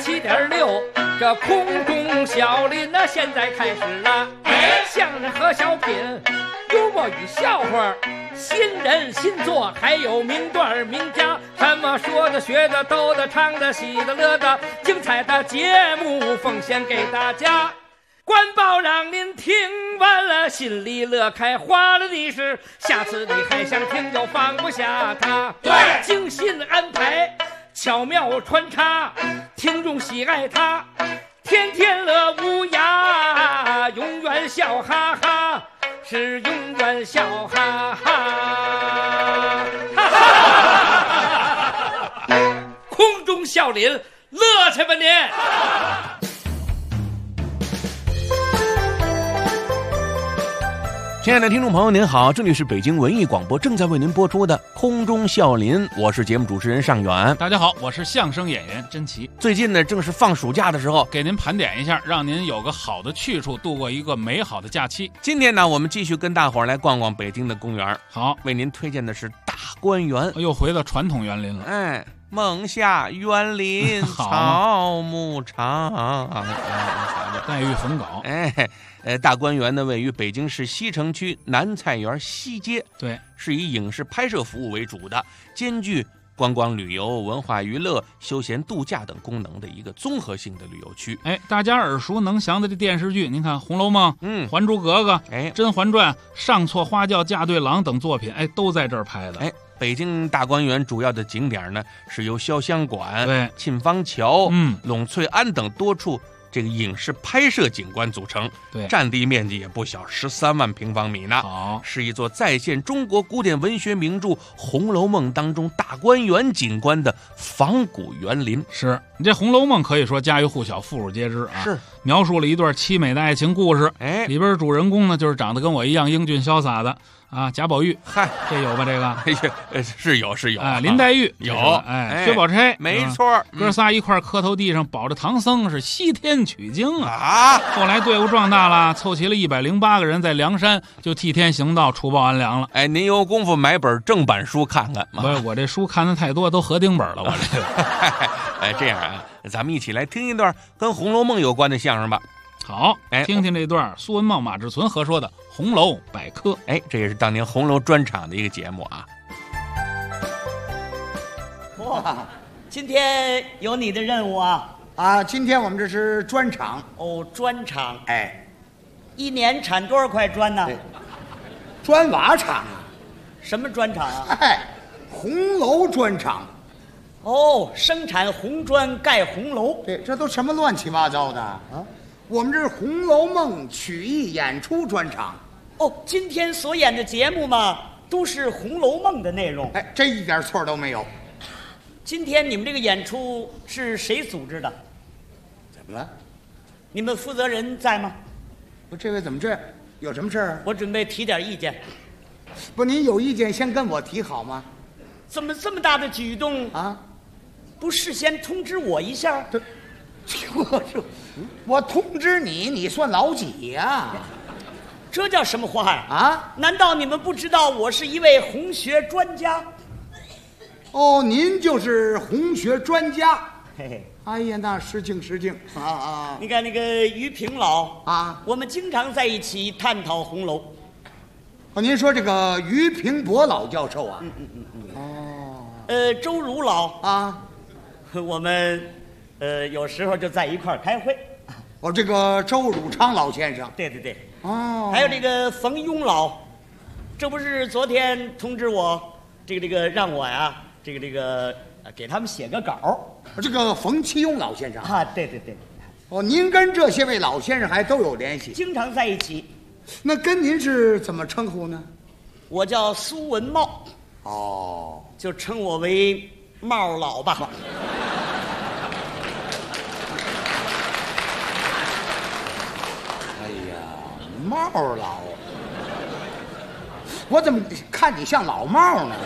107.6，这空中小林呢，现在开始了。相声和小品，幽默与笑话，新人新作，还有名段名家，什么说的、学的、逗的、唱的、喜的、乐的，精彩的节目奉献给大家。官报让您听完了心里乐开花了的是，下次你还想听就放不下它。 对， 精心安排，巧妙穿插，听众喜爱它，天天乐无涯，永远笑哈哈，是永远笑哈哈。空中笑林，乐去吧您！ 亲爱的听众朋友您好，这里是北京文艺广播正在为您播出的空中笑林，我是节目主持人尚远。 大家好，我是相声演员甄奇。 最近呢正是放暑假的时候， 给您盘点一下，让您有个好的去处，度过一个美好的假期。 今天呢我们继续跟大伙儿来逛逛北京的公园。 好， 为您推荐的是大观园。 又回到传统园林了。 梦下园林草木长， 黛玉焚稿。 大观园呢位于北京市西城区南菜园西街， 对， 是以影视拍摄服务为主的，兼具观光旅游、文化娱乐、休闲度假等功能的一个综合性的旅游区。 大家耳熟能详的这电视剧，您看《红楼梦》、还珠格格》、甄嬛传》、上错花轿嫁对郎等作品，都在这儿拍的。 北京大观园主要的景点呢，是由潇湘馆、沁芳桥、栊翠庵等多处这个影视拍摄景观组成， 对， 占地面积也不小，13万平方米呢。 好， 是一座再现中国古典文学名著《红楼梦》当中大观园景观的仿古园林。 是你这《红楼梦》可以说家喻户晓、妇孺皆知啊， 是描述了一段凄美的爱情故事。里边主人公呢，就是长得跟我一样英俊潇洒的啊，贾宝玉。 嗨， 这有吧？这个是有林黛玉有， 薛宝钗没错， 哥仨一块磕头地上保着唐僧是西天取经啊。后来队伍壮大了，凑齐了108个人，在梁山就替天行道、除暴安良了。 您有功夫买本正版书看看吗？ 不是，我这书看的太多，都合订本了。我这个，这样啊，咱们一起来听一段跟《红楼梦》有关的相声吧。 好，听听这段苏文茂、马志存合说的《红楼百科》。 这也是当年红楼专场的一个节目啊。 哇，今天有你的任务啊！ 今天我们这是砖厂哦，砖厂。一年产多少块砖呢？ 砖瓦厂啊。 什么砖厂啊？ 红楼砖厂。 哦，生产红砖盖红楼。 对，这都什么乱七八糟的啊！我们这是《红楼梦》曲艺演出专场。 哦，今天所演的节目嘛，都是《红楼梦》的内容。 这一点错都没有。 今天你们这个演出是谁组织的？ 怎么了？ 你们负责人在吗？ 不，这位怎么这样？有什么事儿？ 我准备提点意见。 不，您有意见先跟我提好吗？ 怎么这么大的举动啊？ 不事先通知我一下？ 我通知你，你算老几呀？ 这叫什么话呀？ 啊？ 难道你们不知道我是一位红学专家？ 哦，您就是红学专家。 嘿嘿， 哎呀，那失敬啊！ 你看那个于平老啊， 我们经常在一起探讨红楼。 哦，您说这个于平伯老教授啊？ 周儒老啊， 我们有时候就在一块儿开会。 这个周汝昌老先生。 对。 还有这个冯庸老，这不是昨天通知我，这个让我呀，这个给他们写个稿。 这个冯其庸老先生啊，对。 您跟这些位老先生还都有联系， 经常在一起。 那跟您是怎么称呼呢？ 我叫苏文茂。就称我为茂老吧。 茂老，我怎么看你像老茂呢？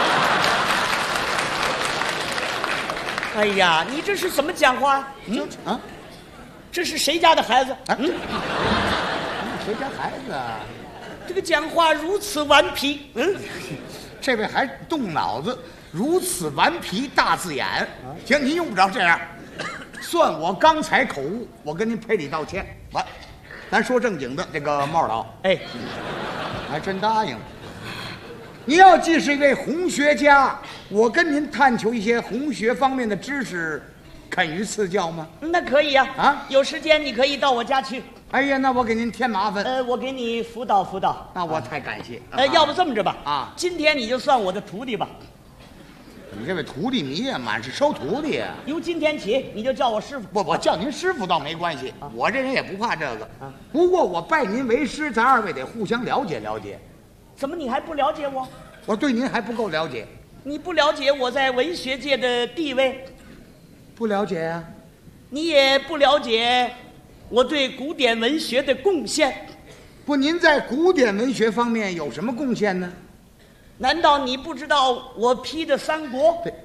哎呀，你这是怎么讲话？这是谁家的孩子？ 谁家孩子？ 这个讲话如此顽皮。 这位还动脑子，如此顽皮大字眼。行，您用不着这样。 算我刚才口误，我跟您赔礼道歉。完，咱说正经的，这个茂老， 哎， 还真答应。您要既是一位红学家，我跟您探求一些红学方面的知识，肯于赐教吗？ 那可以呀。 啊， 有时间你可以到我家去。 哎呀，那我给您添麻烦。 我给你辅导辅导。 那我太感谢。 要不这么着吧？ 啊， 今天你就算我的徒弟吧。 你这位徒弟迷呀，满是收徒弟呀。 由今天起，你就叫我师傅。 不，我叫您师傅倒没关系，我这人也不怕这个。不过我拜您为师，咱二位得互相了解了解。 怎么你还不了解我？ 我对您还不够了解。 你不了解我在文学界的地位？ 不了解呀。 你也不了解我对古典文学的贡献？ 不，您在古典文学方面有什么贡献呢？ 难道你不知道我批的三国？ 对。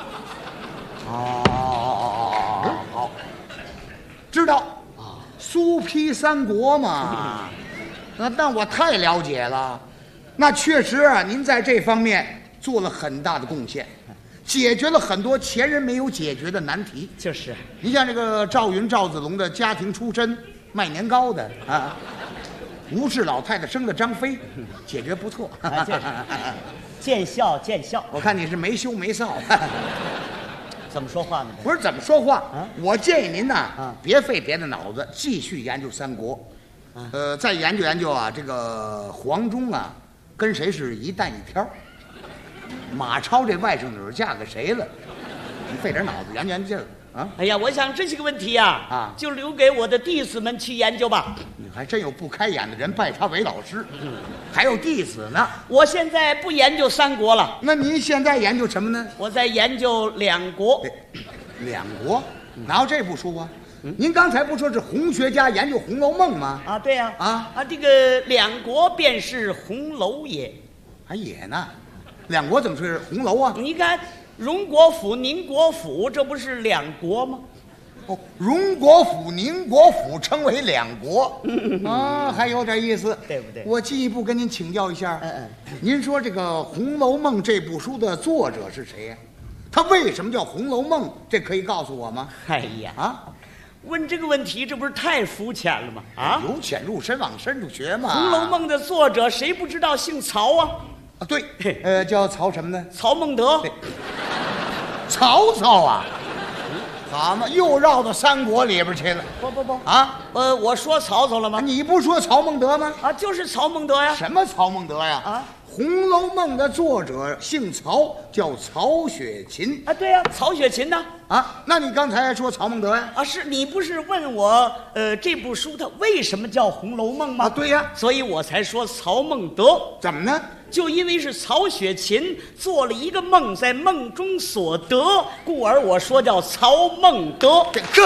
好，知道啊，苏批三国嘛。那我太了解了。那确实啊，您在这方面做了很大的贡献，解决了很多前人没有解决的难题。 就是， 你像这个赵云、赵子龙的家庭出身，卖年糕的啊。吴氏老太太生的张飞，解决不错。 见笑见笑。 我看你是没羞没臊。 怎么说话呢？ 不是怎么说话啊？ 我建议您呐，别费别的脑子，继续研究三国。再研究研究啊，这个黄忠啊，跟谁是一蛋一挑？马超这外甥女嫁给谁了？你费点脑子研究研究啊！ 哎呀，我想这些个问题呀，就留给我的弟子们去研究吧。 你还真有不开眼的人拜他为老师，还有弟子呢。 我现在不研究三国了。 那您现在研究什么呢？ 我在研究两国。 两国？哪有这部书啊？您刚才不说是红学家研究《红楼梦》吗？ 啊，对呀。这个两国便是红楼也。 还也呢？两国怎么是红楼啊？ 你看。荣国府、宁国府，这不是两国吗？ 哦，荣国府、宁国府称为两国，啊，还有点意思， 对不对？ 我进一步跟您请教一下，您说这个《红楼梦》这部书的作者是谁呀？他为什么叫《红楼梦》？这可以告诉我吗？ 哎呀，问这个问题，这不是太肤浅了吗？啊， 由浅入深，往深处学嘛。 《红楼梦》的作者谁不知道姓曹啊？ 啊，对，叫曹什么呢？ 曹孟德。 曹操啊，好嘛，又绕到三国里边去了。 不啊， 我说曹操了吗？ 你不说曹孟德吗？ 啊，就是曹孟德呀。 什么曹孟德呀？啊，《红楼梦》的作者姓曹，叫曹雪芹。 啊，对呀，曹雪芹呢？ 啊，那你刚才说曹孟德呀？ 啊，是你不是问我这部书它为什么叫《红楼梦》吗？ 啊，对呀， 所以我才说曹孟德。 怎么呢？ 就因为是曹雪芹做了一个梦，在梦中所得，故而我说叫曹孟德。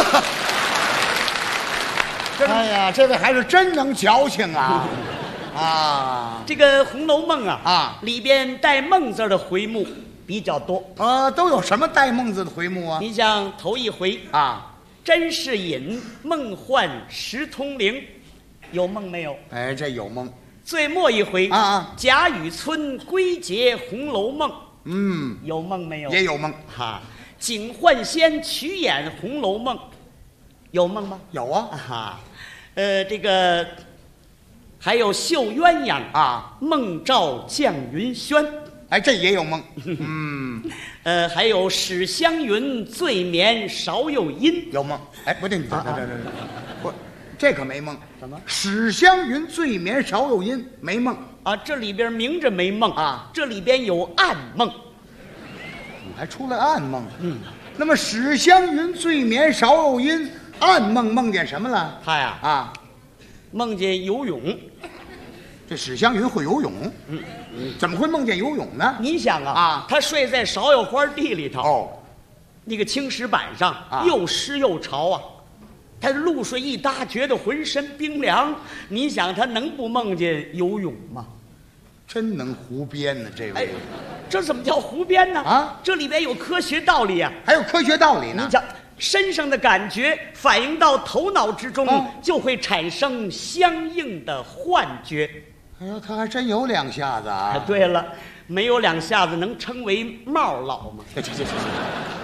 哎呀，这位还是真能矫情啊！啊， 这个《红楼梦》 啊， 里边带梦字的回目比较多。 都有什么带梦字的回目啊？ 你像头一回啊， 甄士隐梦幻石通灵，有梦没有？ 哎，这有梦。 最末一回啊， 贾雨村归结《红楼梦》，有梦没有？ 也有梦。 哈，警幻仙曲演《红楼梦》，有梦吗？ 有啊。 哈，这个还有绣鸳鸯啊， 梦照绛云轩， 哎，这也有梦。 还有史湘云醉眠芍药阴， 有梦。哎，不对，你不。这可没梦。 什么？ 史湘云醉眠芍药阴，没梦啊！这里边明着没梦啊， 这里边有暗梦。 你还出来暗梦？那么史湘云醉眠芍药阴，暗梦梦见什么了？ 他呀梦见游泳。 这史湘云会游泳？怎么会梦见游泳呢？ 你想他睡在芍药花地里头，那个青石板上又湿又潮啊。他露水一搭，觉得浑身冰凉。你想他能不梦见游泳吗？ 真能胡编呢，这位。 这怎么叫胡编呢？ 啊， 这里边有科学道理啊， 还有科学道理呢。 你讲身上的感觉反映到头脑之中，就会产生相应的幻觉。 哎呦，他还真有两下子啊！ 对了，没有两下子能称为帽老吗？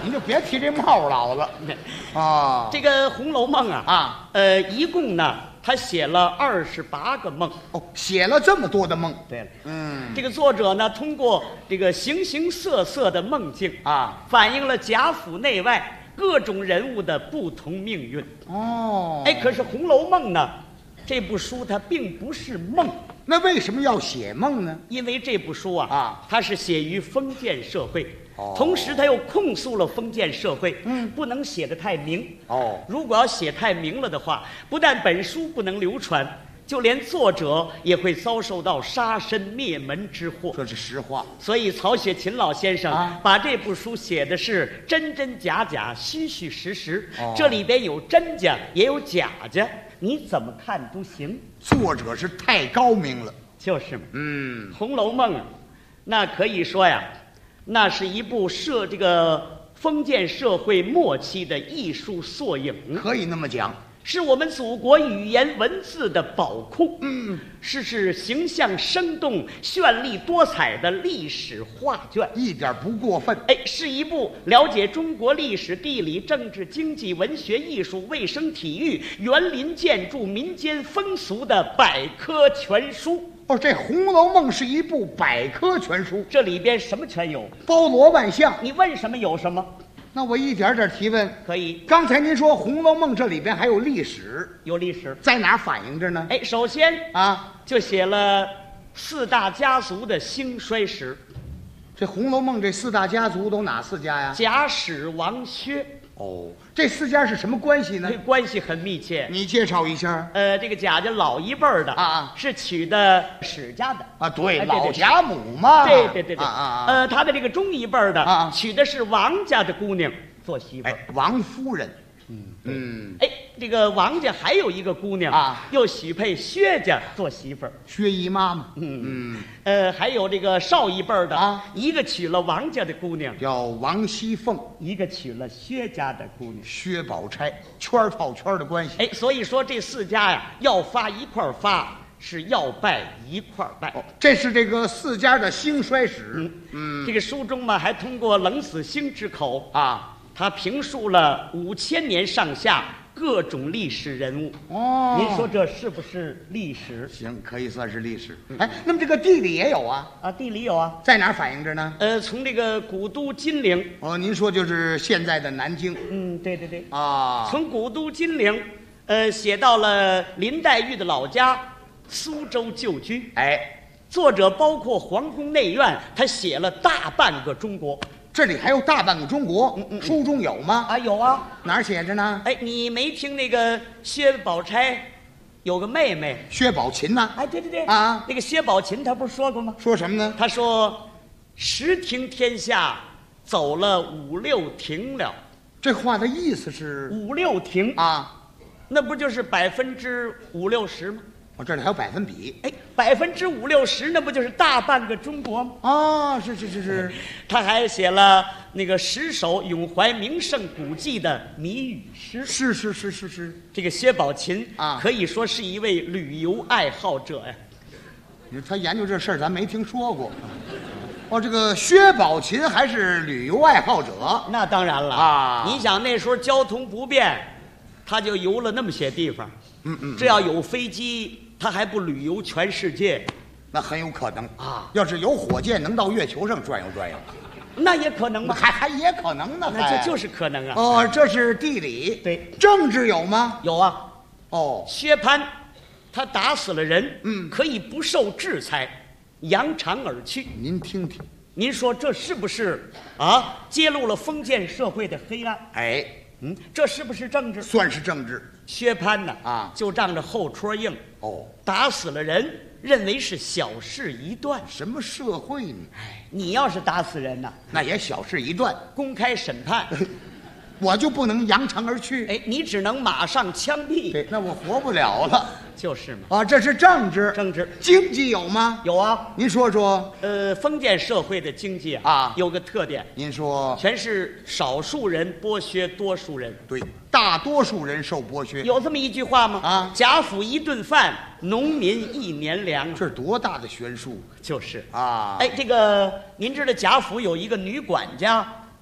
你就别提这帽老了啊。 这个《红楼梦》 啊， 一共呢，他写了28个梦。 哦，写了这么多的梦。 对了，这个作者呢，通过这个形形色色的梦境啊， 反映了贾府内外各种人物的不同命运。 哦， 哎，可是《红楼梦》呢，这部书它并不是梦。 那为什么要写梦呢？ 因为这部书它是写于封建社会，同时它又控诉了封建社会，不能写得太明。如果要写太明了的话，不但本书不能流传，就连作者也会遭受到杀身灭门之祸。 这是实话。 所以曹雪芹老先生把这部书写的是真真假假、虚虚实实，这里边有真假也有假假，你怎么看都行。 作者是太高明了， 就是嘛。《红楼梦》那可以说呀，那是一部这个封建社会末期的艺术缩影， 可以那么讲， 是我们祖国语言文字的宝库，是形象生动、绚丽多彩的历史画卷， 一点不过分。 哎，是一部了解中国历史、地理、政治、经济、文学、艺术、卫生、体育、园林建筑、民间风俗的百科全书。 这《红楼梦》是一部百科全书， 这里边什么全有， 包罗万象。 你问什么有什么？ 那我一点点提问。 可以。 刚才您说《红楼梦》这里边还有历史， 有历史， 在哪儿反映着呢？ 哎，首先就写了4大家族的兴衰史。 这《红楼梦》这4大家族都哪4家呀？ 贾史王薛。 这4家是什么关系呢？ 这关系很密切。 你介绍一下。 这个贾家老一辈儿的是娶的史家的对，老贾母嘛。 对。他的这个中一辈儿的娶的是王家的姑娘做媳妇儿， 王夫人。 这个王家还有一个姑娘又许配薛家做媳妇儿， 薛姨妈嘛。 还有这个少一辈儿的一个娶了王家的姑娘叫王熙凤， 一个娶了薛家的姑娘薛宝钗，圈套圈的关系。 所以说这4家呀，要发一块发，是要拜一块拜。 这是这个4家的兴衰史。 这个书中嘛，还通过冷死兴之口他评述了5000年上下各种历史人物。您说这是不是历史？ 行，可以算是历史。那么这个地理也有地理有在哪儿反映着呢？ 从这个古都金陵。 您说就是现在的南京。 对从古都金陵写到了林黛玉的老家苏州旧居。作者包括皇宫内院，他写了大半个中国。 这里还有大半个中国。书中有吗？ 有哪儿写着呢？ 你没听那个薛宝钗有个妹妹薛宝琴呢？ 对那个薛宝琴他不是说过吗？ 说什么呢？ 他说10听天下，走了5、6庭了。 这话的意思是 5、6庭那不就是50%、60%吗？ 这里还有百分比。 50%、60%，那不就是大半个中国吗？ 是。 他还写了那个10首咏怀名胜古迹的谜语诗。 是。 这个薛宝琴可以说是一位旅游爱好者呀。 他研究这事儿，咱没听说过。这个薛宝琴还是旅游爱好者？ 那当然了你想那时候交通不便，他就游了那么些地方。这要有飞机，他还不旅游全世界？ 那很有可能要是有火箭，能到月球上转悠转悠， 那也可能吗？ 还也可能呢。 那就是可能这是地理。 对， 政治有吗？ 有薛蟠他打死了人，可以不受制裁，扬长而去。 您听听， 您说这是不是揭露了封建社会的黑暗？这是不是政治？ 算是政治。 薛蟠呢就仗着后戳硬打死了人，认为是小事一段。 什么社会呢？ 你要是打死人那也小事一段， 公开审判我就不能扬长而去。 你只能马上枪毙。 那我活不了了。 就是嘛。 这是政治。经济有吗？ 有您说说。 封建社会的经济有个特点。 您说。 全是少数人剥削多数人。 对，大多数人受剥削。 有这么一句话吗？贾府1顿饭，农民1年粮。 这是多大的悬殊？ 就是这个您知道贾府有一个女管家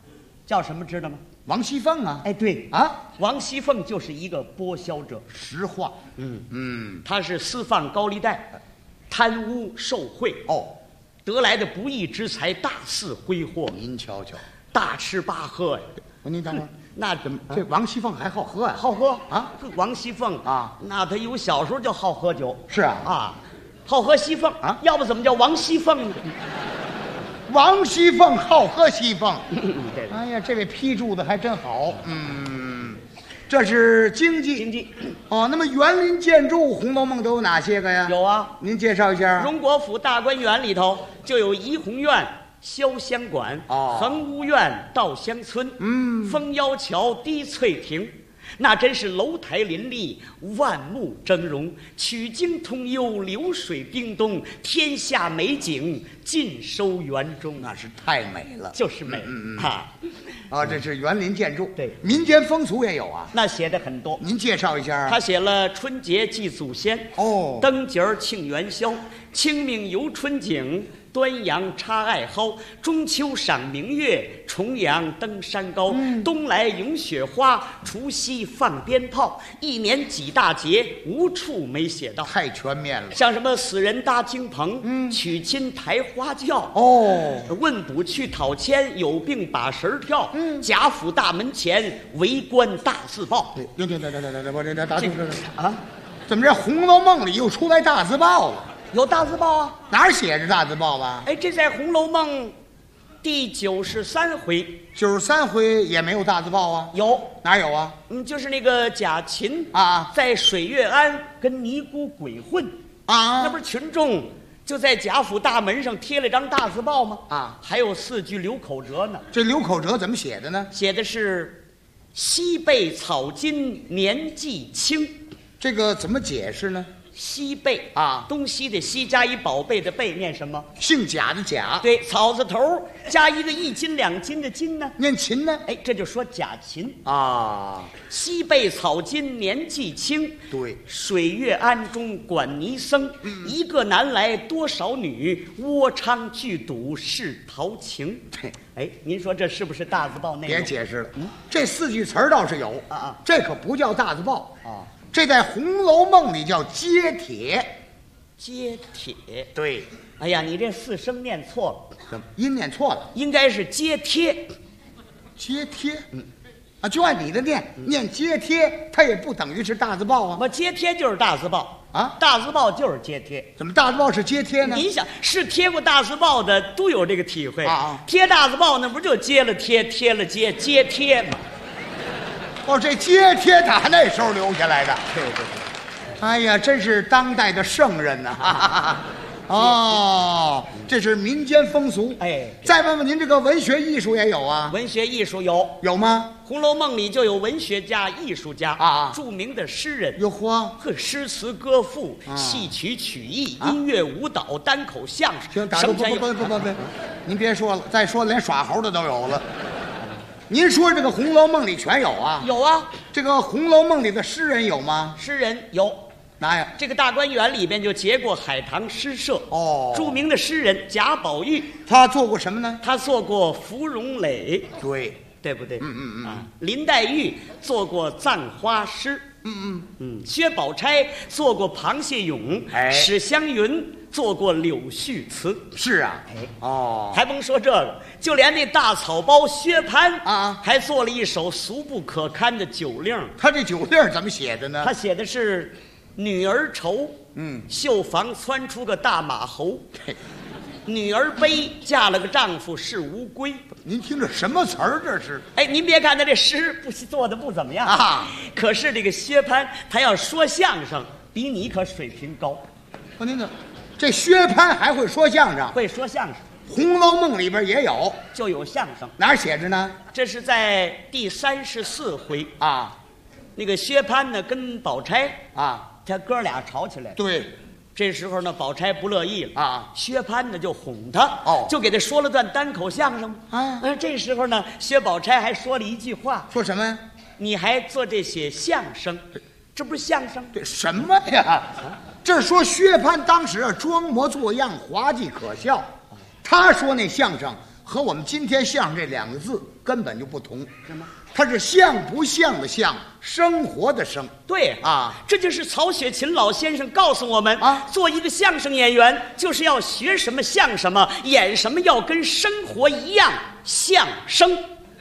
叫什么知道吗？ 王熙凤啊。 哎，对啊， 王熙凤就是一个剥削者。 实话。 他是私放高利贷，贪污受贿，得来的不义之财大肆挥霍。 您瞧瞧， 大吃大喝呀！ 您等会儿， 那怎么这王熙凤还好喝呀？ 好喝啊！ 王熙凤啊， 那她有小时候就好喝酒。 是啊， 好喝西凤啊， 要不怎么叫王熙凤呢？ 王熙凤好喝西凤。 对。 哎呀，这位批注的还真好。这是经济。那么园林建筑《红楼梦》都有哪些个呀？ 有啊， 您介绍一下。 荣国府大观园里头就有怡红院、潇湘馆、恒芜院、稻香村、枫腰桥、滴翠亭。那真是楼台林立，万木峥嵘，曲径通幽，流水叮咚，天下美景尽收园中。 那是太美了， 就是美。 这是园林建筑。 对， 民间风俗也有啊。 那写的很多， 您介绍一下。 他写了春节祭祖先，灯节庆元宵，清明游春景，端阳插艾蒿，中秋赏明月，重阳登山高，冬来咏雪花，除夕放鞭炮，一年几大节，无处没写到。 太全面了， 像什么死人搭惊棚，娶亲抬花轿，问卜去讨签，有病把神跳，贾府大门前围观大字报。 对，打住啊！怎么这《红楼梦》里又出来大字报了？ 有大字报啊？ 哪儿写着大字报啊？ 哎，这在《红楼梦》第93回 ，93回也没有大字报啊？ 有， 哪有啊？ 就是那个贾芹啊， 在水月庵跟尼姑鬼混啊， 那不是群众就在贾府大门上贴了张大字报吗？ 啊， 还有4句留口折呢。 这留口折怎么写的呢？ 写的是西贝草金年纪轻， 这个怎么解释呢？ 西贝啊， 东西的西加一宝贝的贝，念什么？ 姓贾的贾。 对，草字头加一个1斤2斤的斤呢， 念秦呢？ 哎，这就说贾芹啊。 西贝草金年纪轻， 对， 水月庵中管尼僧，一个男来多少女，窝娼聚赌是陶情。哎，您说这是不是大字报内容？ 别解释了，这4句词儿倒是有这可不叫大字报啊。这在《红楼梦》里叫揭帖。 揭帖。 对。 哎呀，你这4声念错了。 怎么音念错了？ 应该是揭帖。 揭帖。就按你的念揭帖，它也不等于是大字报啊。 揭帖就是大字报啊， 大字报就是揭帖。 怎么大字报是揭帖呢？ 你想，是贴过大字报的都有这个体会啊。 贴大字报那不就揭了贴，贴了揭，揭帖吗？ 这揭帖打那时候留下来的。 对。 哎呀，真是当代的圣人呐！这是民间风俗。 哎， 再问问您，这个文学艺术也有啊？ 文学艺术有吗？ 《红楼梦》里就有文学家、艺术家啊， 著名的诗人。 哟呵， 诗词歌赋、戏曲曲艺、音乐舞蹈、单口相声。 行，不，您别说了，再说连耍猴的都有了。您说这个《红楼梦》里全有啊？ 有啊。 这个《红楼梦》里的诗人有吗？ 诗人有。 哪呀？ 这个大观园里边就结过海棠诗社。著名的诗人贾宝玉， 他做过什么呢？ 他做过芙蓉蕾，对不对？林黛玉做过葬花诗。薛宝钗做过螃蟹咏，史湘云做过柳絮词。 是啊。 还甭说这个，就连那大草包薛蟠啊， 还做了一首俗不可堪的酒令。 他这酒令怎么写的呢？ 他写的是女儿愁，绣房窜出个大马猴，女儿悲，嫁了个丈夫是乌龟。 您听着什么词儿这是？ 哎，您别看他这诗做的不怎么样啊，可是这个薛蟠他要说相声，比你可水平高。 您怎么？这薛蟠还会说相声？ 会说相声， 《红楼梦》里边也有， 就有相声。 哪儿写着呢？ 这是在第34回啊。 那个薛蟠呢跟宝钗啊， 他哥俩吵起来了。 对。 这时候呢，宝钗不乐意了啊， 薛蟠呢就哄他，就给他说了段单口相声啊。 这时候呢，薛宝钗还说了一句话， 说什么呀？ 你还做这些相声，这不是相声？ 对，什么呀？这是说薛蟠当时装模作样，滑稽可笑。他说那相声和我们今天相声这2个字根本就不同。 什么？ 它是像不像的像，生活的生。 对啊， 这就是曹雪芹老先生告诉我们啊，做一个相声演员，就是要学什么像什么，演什么要跟生活一样相声。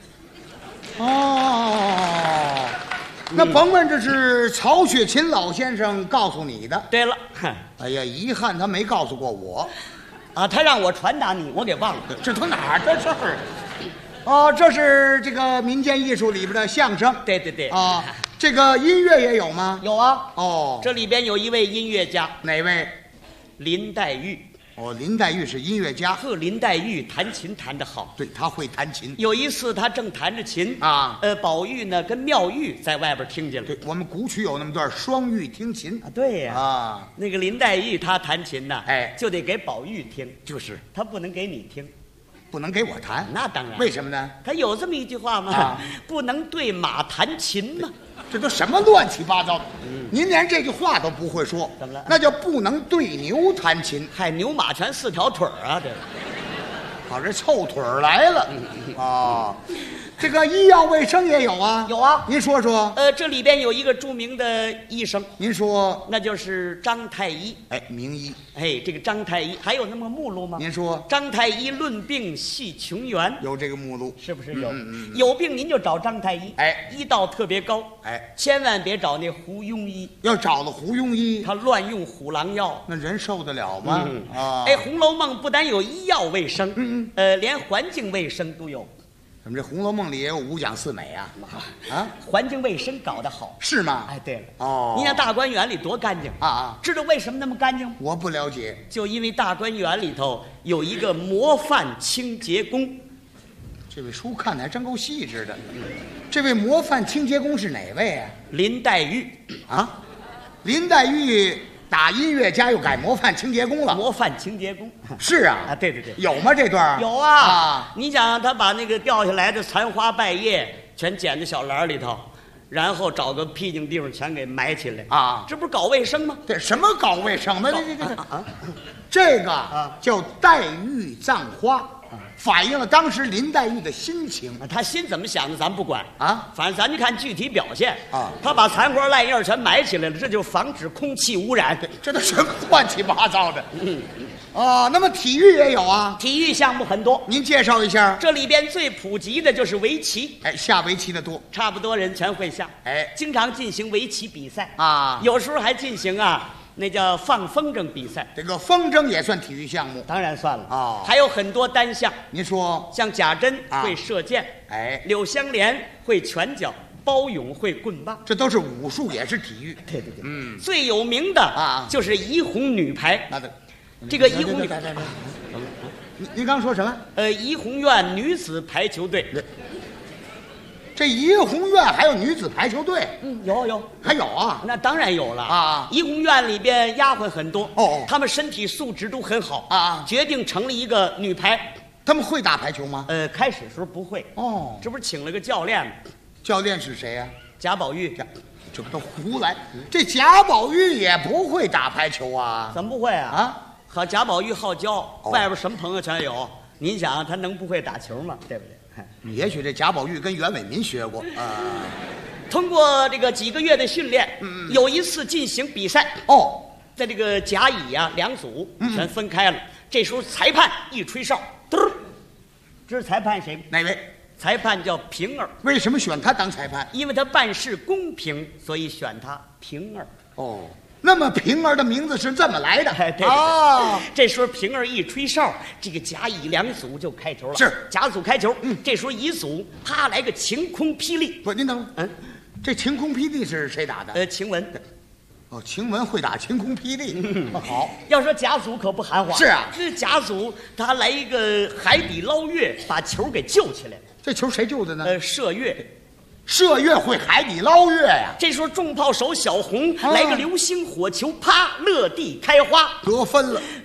哦，那甭问这是曹雪芹老先生告诉你的。 对了， 哎呀，遗憾他没告诉过我。 啊，他让我传达你，我给忘了。 这都哪儿的事儿？哦，这是这个民间艺术里边的相声。 对对对。 啊，这个音乐也有吗？ 有啊。 哦， 这里边有一位音乐家。 哪位？ 林黛玉。 哦，林黛玉是音乐家。 林黛玉弹琴弹得好。 对，她会弹琴。 有一次她正弹着琴啊， 宝玉呢跟妙玉在外边听见了。 对，我们古曲有那么段双玉听琴啊。对呀。 啊， 那个林黛玉她弹琴呢， 哎， 就得给宝玉听， 就是她不能给你听。 不能给我弹， 那当然。 为什么呢？ 他有这么一句话吗？ 啊， 不能对马弹琴吗？ 这都什么乱七八糟的！您连这句话都不会说， 怎么了？ 那叫不能对牛弹琴。 嗨，牛马全4条腿啊！这， 好，这凑腿儿来了啊！这个医药卫生也有啊， 有啊。 您说说。 这里边有一个著名的医生， 您说， 那就是张太医。 哎，名医。 哎，这个张太医还有那么目录吗？ 您说， 张太医论病系穷源， 有这个目录， 是不是有？有病您就找张太医， 哎， 医道特别高， 哎， 千万别找那胡庸医。 要找了胡庸医， 他乱用虎狼药， 那人受得了吗？啊， 哎，《红楼梦》不但有医药卫生，连环境卫生都有。 怎么这《红楼梦》里也有5讲4美啊？啊， 环境卫生搞得好是吗？ 哎，对了， 哦， 你看大观园里多干净啊！ 知道为什么那么干净吗？ 我不了解， 就因为大观园里头有一个模范清洁工。 这位书看的还真够细致的。这位模范清洁工是哪位啊？ 林黛玉啊，林黛玉打音乐家又改模范清洁工了。 模范清洁工是啊， 啊，对对对， 有吗这段？ 有啊。啊，你想他把那个掉下来的残花败叶全捡在小篮里头，然后找个僻静地方全给埋起来啊， 这不是搞卫生吗？ 这什么搞卫生吗？这个叫黛玉葬花。反映了当时林黛玉的心情， 他心怎么想的咱不管啊， 反正咱就看具体表现啊。 他把残花烂叶全埋起来了，这就防止空气污染。 这都什么乱七八糟的？那么体育也有啊， 体育项目很多， 您介绍一下。 这里边最普及的就是围棋， 哎，下围棋的多， 差不多人全会下， 哎， 经常进行围棋比赛啊， 有时候还进行那叫放风筝比赛。 这个风筝也算体育项目？ 当然算了啊， 还有很多单项。 您说， 像贾珍会射箭， 哎， 柳湘莲会拳脚，包勇会棍棒， 这都是武术，也是体育。 对对对，最有名的就是怡红女排。 那这个怡红女， 您刚说什么？ 怡红院女子排球队。 这怡红院还有女子排球队？ 有， 还有啊？ 那当然有了啊！ 怡红院里边丫鬟很多哦， 她们身体素质都很好啊， 决定成立一个女排。 他们会打排球吗？ 开始时候不会哦， 这不是请了个教练吗？ 教练是谁呀？ 贾宝玉。 这个都胡来！这贾宝玉也不会打排球啊？ 怎么不会啊？好，贾宝玉好交，外边什么朋友全有。您想他能不会打球吗？对不对？ 也许这贾宝玉跟袁伟民学过啊。 通过这个几个月的训练，有一次进行比赛在这个甲乙2组全分开了。这时候裁判一吹哨，知道裁判谁吗？ 哪位？ 裁判叫平儿。为什么选他当裁判？ 因为他办事公平，所以选他平儿。 那么平儿的名字是这么来的。 对这时候平儿一吹哨，这个甲乙2组就开球了。 是甲组开球，这时候乙组啪来个晴空霹雳。 不，您等会儿，这晴空霹雳是谁打的？ 晴雯。 晴雯会打晴空霹雳。好， 要说甲组可不含糊。 是啊， 这甲组他来一个海底捞月，把球给救起来了。 这球谁救的呢？ 麝月。 麝月会海底捞月呀！ 这时候重炮手小红来个流星火球，啪，乐地开花， 得分了。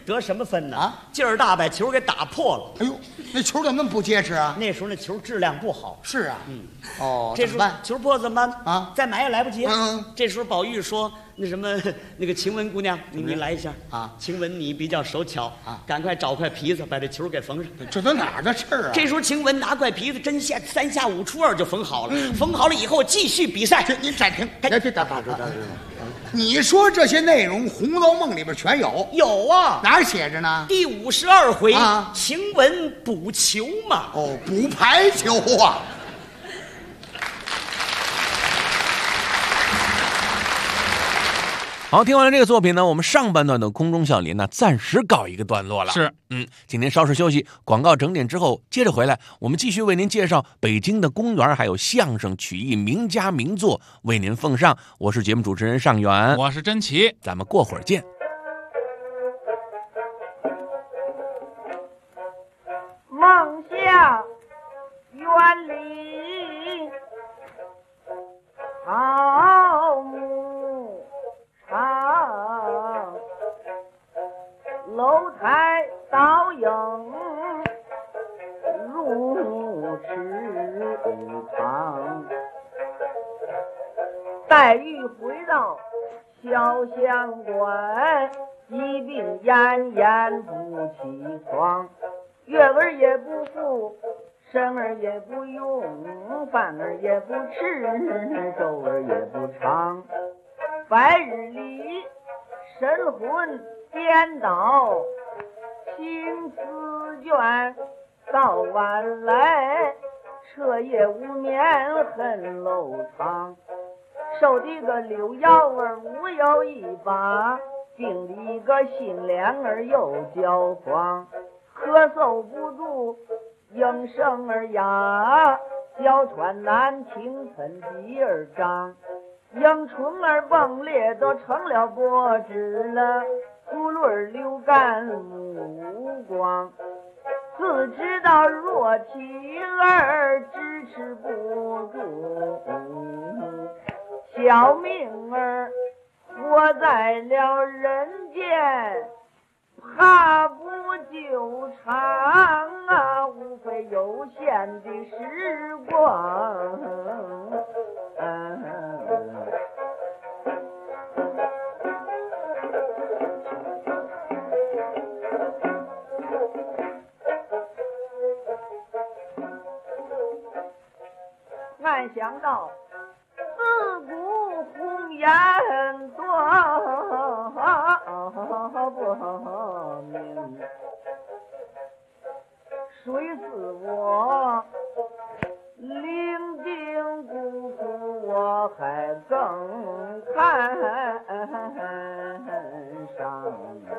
得什么分呢？啊，劲儿大把球给打破了。 哎呦，那球怎么那么不结实啊？ 那时候那球质量不好。 是啊，哦， 这时候球破了怎么办啊？ 再买也来不及。这时候宝玉说：“那什么，那个晴雯姑娘，你来一下啊！晴雯你比较手巧啊，赶快找块皮子把这球给缝上。” 这都哪儿的事儿啊？ 这时候晴雯拿块皮子，针线3下5除2就缝好了。缝好了以后继续比赛。 您暂停，别打。你说这些内容，《红楼梦》里边全有？ 有啊， 哪儿写着呢？ 第52回啊，晴雯补球嘛。 哦，补排球啊。 好，听完了这个作品呢，我们上半段的空中笑林呢，暂时告一个段落了。 是， 今天稍事休息，广告整点之后，接着回来，我们继续为您介绍北京的公园，还有相声曲艺名家名作，为您奉上。我是节目主持人尚元， 我是甄奇， 咱们过会儿见。 梦想园里草木长，楼台倒影如池塘，黛玉回到潇湘馆，疾病奄奄不起床，月儿也不复，生儿也不用，饭儿也不吃，粥儿也不尝。白日里神魂颠倒，心思倦，到晚来彻夜无眠恨lâu长。受的个柳腰儿无有一把，病的一个心凉儿又焦黄。咳嗽不住，应声儿哑，娇喘难听，喷鼻儿张，迎春儿崩裂都成了薄纸了，骨轮儿流干目光，自知道弱体儿支持不住，小命儿活在了人间，怕不久长啊，无非有限的时光。暗想到自古红颜多不明，谁似我伶仃孤苦，我还更看上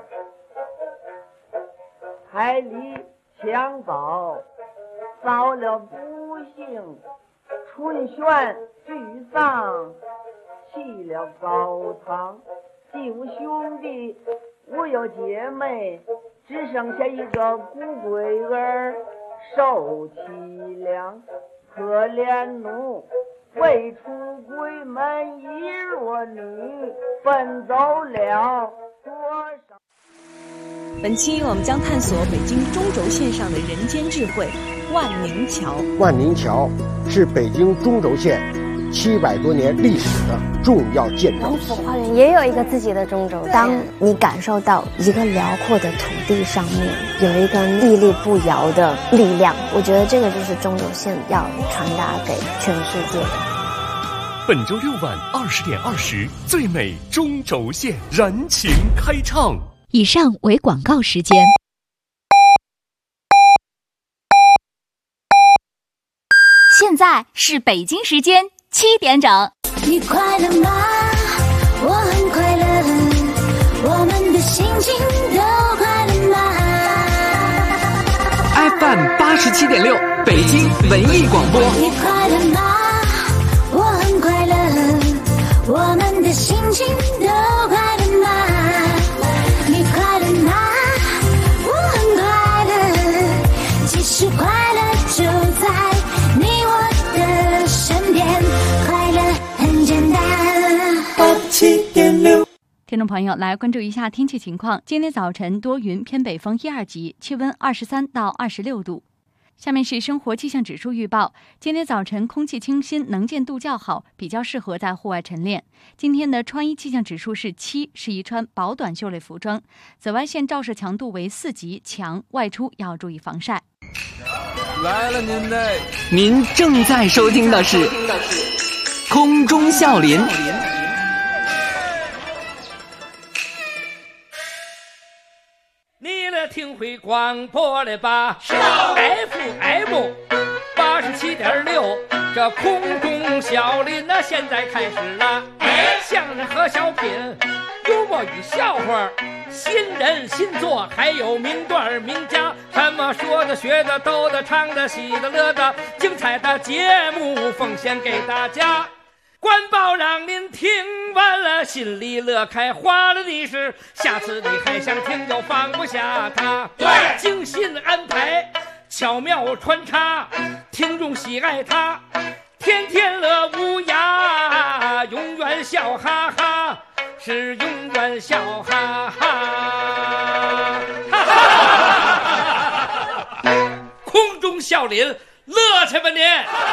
海里襁褓遭了不幸，春轩沮丧弃了高堂，既无兄弟无有姐妹，只剩下一个孤鬼儿受凄凉。可怜奴未出闺门已弱女，奔走了多少。 本期我们将探索北京中轴线上的人间智慧——万宁桥。 万宁桥是北京中轴线700多年历史的重要建筑。 王府花园也有一个自己的中轴线。当你感受到一个辽阔的土地上面有一个屹立不摇的力量，我觉得这个就是中轴线要传达给全世界的。 本周6晚20点20，最美中轴线燃情开唱。 以上为广告时间。现在是北京时间7点整。 你快乐吗？我很快乐，我们的心情都快乐吗 ？FM 87.6，北京文艺广播。 你快乐吗？我很快乐，我们的心情都快乐吗？你快乐吗？我很快乐，其实快乐就在你我的身边，快乐很简单。87.6 听众朋友，来关注一下天气情况。今天早晨多云，偏北风1、2级，气温23到26度。下面是生活气象指数预报。今天早晨空气清新，能见度较好，比较适合在户外晨练。今天的穿衣气象指数是7，适宜穿薄短袖类服装。紫外线照射强度为4级，强，外出要注意防晒。 来了您嘞！您正在收听的是空中笑林。 你来听会广播了吧？FM 87.6，这空中笑林那现在开始了。相声和小品，幽默与笑话，新人新作，还有名段名家，什么说的、学的、逗的、唱的、喜的、乐的，精彩的节目奉献给大家。官报让您听完了心里乐开花了的是，下次你还想听就放不下它。对，精心安排，巧妙穿插，听众喜爱它，天天乐无涯，永远笑哈哈，是永远笑哈哈。空中笑林，乐去吧您！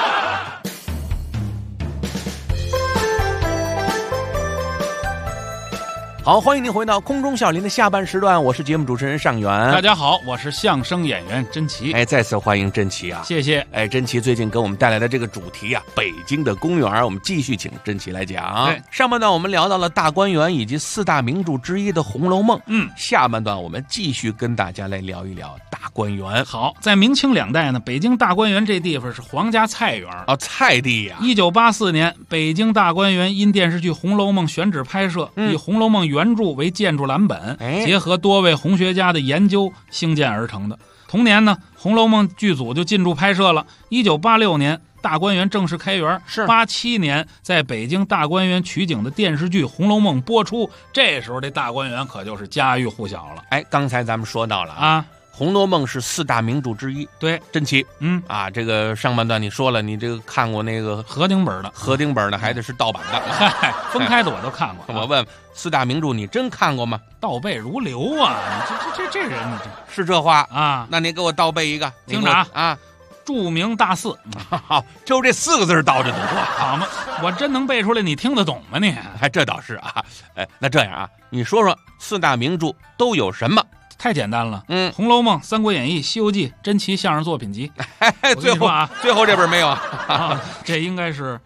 好，欢迎您回到空中笑林的下半时段，我是节目主持人尚元。 大家好，我是相声演员甄奇。 再次欢迎甄奇啊！ 谢谢。 甄奇最近给我们带来的这个主题啊，北京的公园，我们继续请甄奇来讲。上半段我们聊到了大观园以及4大名著之一的《红楼梦》。下半段我们继续跟大家来聊一聊大观园。 好，在明清2代呢，北京大观园这地方是皇家菜园菜地呀。 1984年，北京大观园因电视剧《红楼梦》选址拍摄，以《红楼梦》原著为建筑蓝本，结合多位红学家的研究兴建而成的。同年呢，《红楼梦》剧组就进驻拍摄了。1986年，大观园正式开园。87年，在北京大观园取景的电视剧《红楼梦》播出，这时候这大观园可就是家喻户晓了。 刚才咱们说到了啊。《红楼梦》是4大名著之一， 对， 甄奇，这个上半段你说了，你这个看过那个合订本的， 还得是盗版的， 分开的我都看过。 我问4大名著，你真看过吗？ 倒背如流啊！这人，你是这话啊？ 那你给我倒背一个， 听着啊！著名大4， 好，就这4个字倒着读啊， 好吗？我真能背出来，你听得懂吗？你这倒是啊。那这样啊，你说说4大名著都有什么？ 太简单了，《红楼梦》《三国演义》《西游记》甄奇相声作品集。 最后这本没有这应该是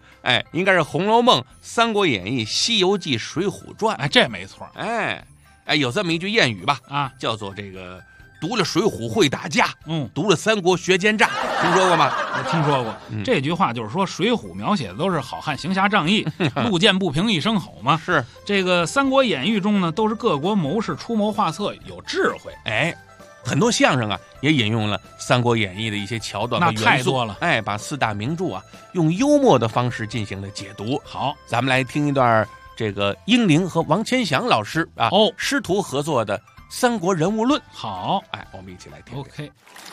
《红楼梦》《三国演义》《西游记》《水浒传》。 这没错。 有这么一句谚语吧，叫做这个读了《水浒会打架，读了《三国学奸诈》，听说过吗？ 我听说过。这句话就是说，《水浒》描写的都是好汉行侠仗义，路见不平一声吼嘛。 是这个《三国演义》中呢，都是各国谋士出谋划策，有智慧。 很多相声啊，也引用了《三国演义》的一些桥段和元素。 那太多了。 把4大名著啊，用幽默的方式进行了解读。 好， 咱们来听一段这个英玲和王千祥老师师徒合作的《三国人物论》。 好， 我们一起来听。 OK。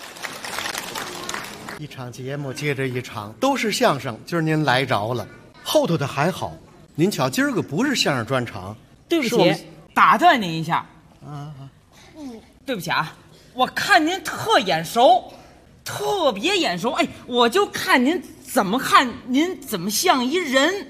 一场节目接着一场，都是相声。今儿您来着了，后头的还好。您瞧，今儿个不是相声专场。 对不起，打断您一下。对不起啊，我看您特眼熟，特别眼熟。我就看您怎么像一人，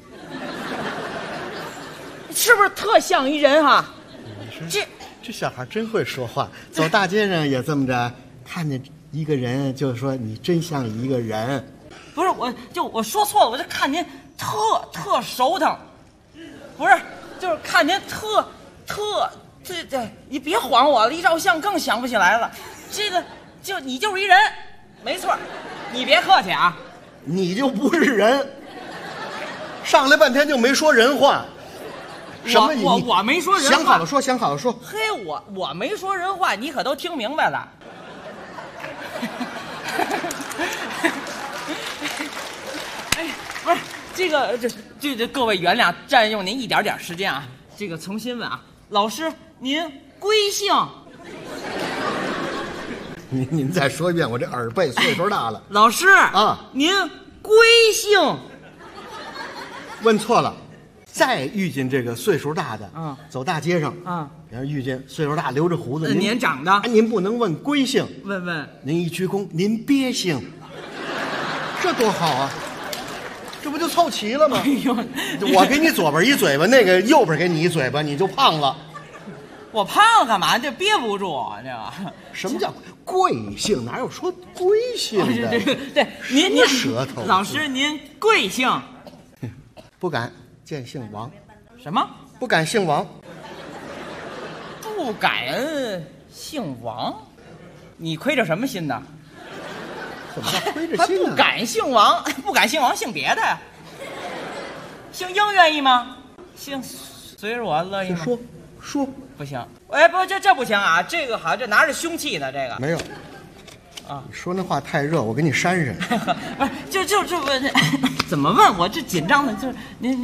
是不是特像一人哈？ 这小孩真会说话，走大街上也这么着，看见一个人就说你真像一个人。 不是，我说错了，我就看您特熟腾，不是，就是看您特，你别晃我了，一照相更想不起来了。这个你就是一人，没错，你别客气啊。 你就不是人，上来半天就没说人话。什么我没说人话， 想好了说，想好了说。 嘿，我没说人话，你可都听明白了。不是这各位原谅，占用您一点点时间啊。这个重新问啊，老师您贵姓？ 您再说一遍，我这耳背岁数大了。 老师啊，您贵姓？ 问错了， 再遇见这个岁数大的，走大街上，比如遇见岁数大留着胡子、 年长的， 您不能问贵姓， 问您一鞠躬，您别姓，这多好啊！这不就凑齐了吗？ 哎呦， 我给你左边一嘴巴，那个右边给你一嘴巴，你就胖了。 我胖了干嘛？这憋不住啊！这个什么叫贵姓？哪有说贵姓的？ 对，您舌头。 老师，您贵姓？ 不敢见姓王。 什么？ 不敢姓王。 不敢姓王？你亏着什么心呢？ 怎么叫亏着心呢？ 不敢姓王，不敢姓王，姓别的呀。姓英愿意吗？姓随着我乐意吗？ 说不行，哎，不，这不行啊！这个好像这拿着凶器呢，这个没有啊。你说那话太热，我给你扇扇。 不是，就问，怎么问？我这紧张的，就是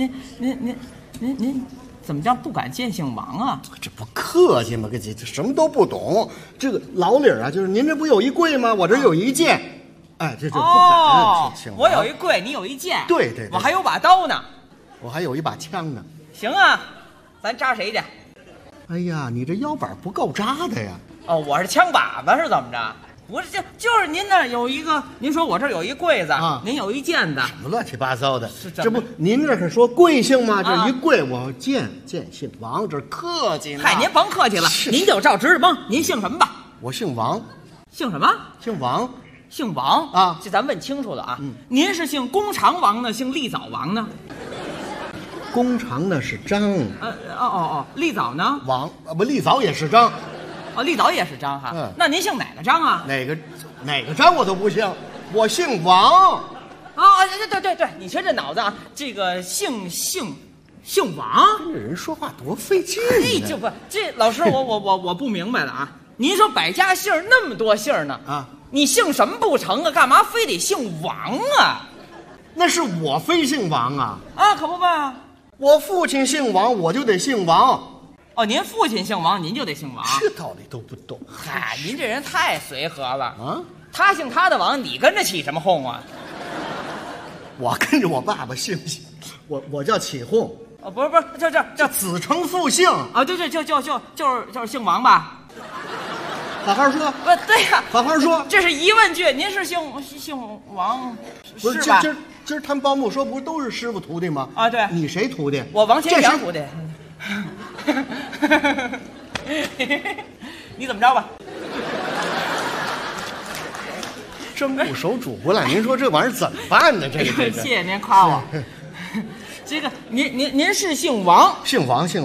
您怎么叫不敢见姓王啊？ 这不客气吗？这什么都不懂。这个老理儿啊，就是您这不有一柜吗？我这有一剑。哎，这不敢姓王。 我有一柜，你有一剑。 对对， 我还有把刀呢， 我还有一把枪呢。 行啊，咱扎谁去？ 哎呀，你这腰板不够扎的呀！ 哦，我是枪把子是怎么着？不是，就是您那儿有一个，您说我这儿有一柜子啊，您有一剑子， 什么乱七八糟的？这不您这是说贵姓吗？这一跪我见姓王，这客气呢。 嗨，您甭客气了，您就照直着帮。您姓什么吧？ 我姓王。 姓什么？ 姓王。 姓王啊？ 这咱问清楚了啊！您是姓弓长王呢，姓立早王呢？ 弓长呢是张， 立早呢？ 王不，立早也是张， 立早也是张哈。那您姓哪个张啊？ 哪个张我都不姓，我姓王。 对，你瞧这脑子啊，这个姓王， 跟这人说话多费劲呢。 这不，这老师我不明白了啊！您说百家姓那么多姓呢啊，你姓什么不成啊？干嘛非得姓王啊？ 那是我非姓王啊！ 可不吧？ 我父亲姓王，我就得姓王。 哦，您父亲姓王，您就得姓王， 这道理都不懂。 嗨，您这人太随和了啊！他姓他的王，你跟着起什么哄啊？ 我跟着我爸爸姓，我叫起哄。 哦，不是，这子承父姓啊！对，就是姓王吧？ 好好说。 不对呀， 好好说。 这是疑问句，您是姓王是吧？ 今儿他们报幕说不是都是师傅徒弟吗？ 啊，对。 你谁徒弟？ 我王千祥徒弟。你怎么着吧？ 真不守主不赖，您说这玩意儿怎么办呢？这个谢谢您夸我。这个您是姓王？ 姓王。 姓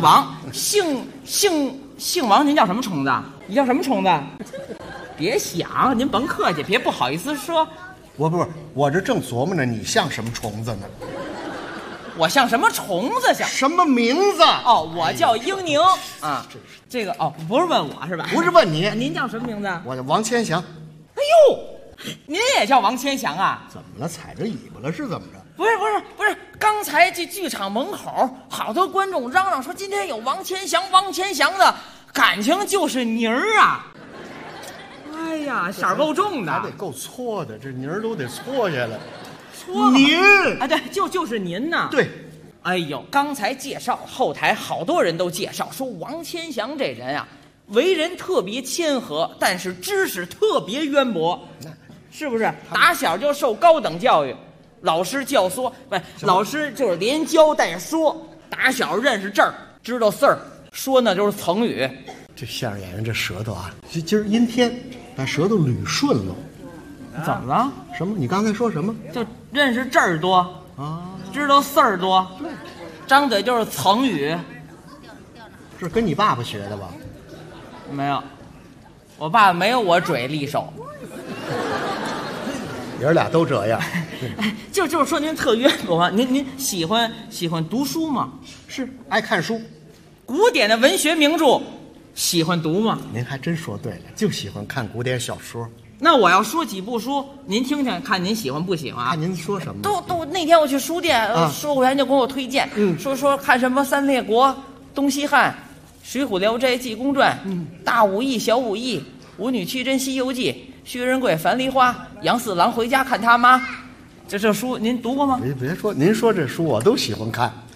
王，您叫什么虫子？你叫什么虫子？别想，您甭客气，别不好意思说。 不是，我这正琢磨着你像什么虫子呢？ 我像什么虫子？像什么名字？ 哦，我叫英宁啊。这个不是问我是吧？ 不是问你， 您叫什么名字？ 我叫王千祥。 哎呦，您也叫王千祥啊？ 怎么了？踩着尾巴了是怎么着？ 不是，刚才这剧场门口好多观众嚷嚷说今天有王千祥的，感情就是泥儿啊！哎呀，色儿够重的， 还得够搓的，这泥儿都得搓下来。 您啊，对，就是您呐。 对， 哎呦，刚才介绍后台好多人都介绍说王千祥这人啊，为人特别谦和，但是知识特别渊博，是不是？打小就受高等教育。老师教唆，不，老师就是连教带说，打小认识字儿，知道字儿，说那就是成语。 这相声演员这舌头啊，今儿阴天，把舌头捋顺了。 怎么了？ 什么？你刚才说什么？ 就认识字儿多啊，知道字儿多，对，张嘴就是成语。 这是跟你爸爸学的吧？ 没有，我爸爸没有我嘴利手。 爷儿俩都这样。 就是说您特渊博吗？您喜欢读书吗？ 是，爱看书。 古典的文学名著喜欢读吗？ 您还真说对了，就喜欢看古典小说。 那我要说几部书，您听听看，您喜欢不喜欢啊？ 看您说什么？ 都那天我去书店，售货员就给我推荐，说看什么《三列国》《东西汉》《水浒聊斋济公传》大武艺小武艺《舞女曲珍西游记》《薛仁贵樊梨花》《杨四郎回家看他妈》。这书您读过吗？ 别说，您说这书我都喜欢看。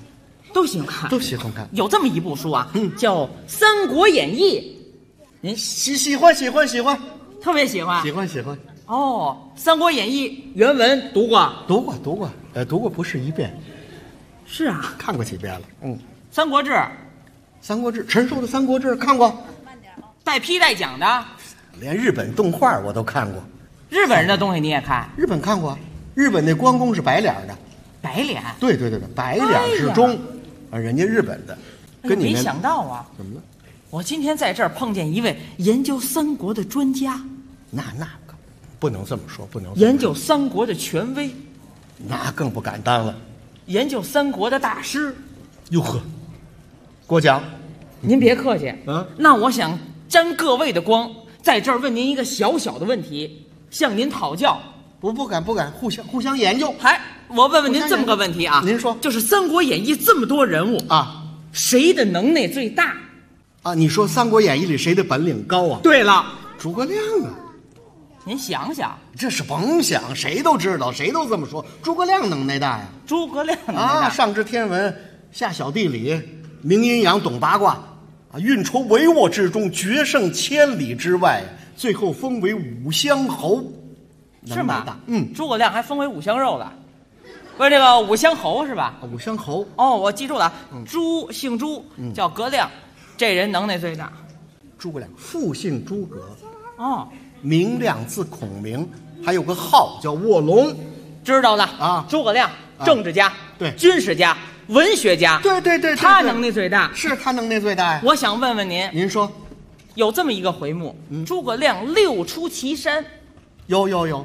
都喜欢看， 都喜欢看。 有这么一部书啊，叫《三国演义》，您喜欢， 特别喜欢， 喜欢。 哦，《三国演义》原文读过， 读过不是一遍。 是啊， 看过几遍了。 三国志》， 陈寿的《三国志》看过， 带批带讲的， 连日本动画我都看过。 日本人的东西你也看？ 日本看过，日本那关公是白脸的。 白脸？ 对，白脸是忠，人家日本的。跟你没想到啊！ 怎么了？ 我今天在这儿碰见一位研究三国的专家。 那不能这么说， 研究三国的权威， 那更不敢当了。 研究三国的大师， 哟呵，过奖。 您别客气。那我想沾各位的光，在这儿问您一个小小的问题，向您讨教。 不敢，互相研究。 我问问您这么个问题啊， 您说， 就是《三国演义》这么多人物啊， 谁的能耐最大啊？你说《三国演义》里谁的本领高啊？ 对了， 诸葛亮啊。 您想想， 这是甭想，谁都知道，谁都这么说，诸葛亮能耐大呀。 诸葛亮能耐大， 上知天文，下晓地理，明阴阳，懂八卦啊，运筹帷幄之中，决胜千里之外，最后封为五乡侯。 是吗？诸葛亮还封为五香肉了，不是这个五香侯是吧？ 五香侯。 哦，我记住了，朱姓朱，叫葛亮，这人能耐最大。 诸葛亮父姓诸葛， 名亮字孔明，还有个号叫卧龙。 知道了啊，诸葛亮政治家， 对， 军事家，文学家， 对， 他能耐最大， 是他能耐最大呀。 我想问问您说， 有这么一个回目，诸葛亮6出祁山。 有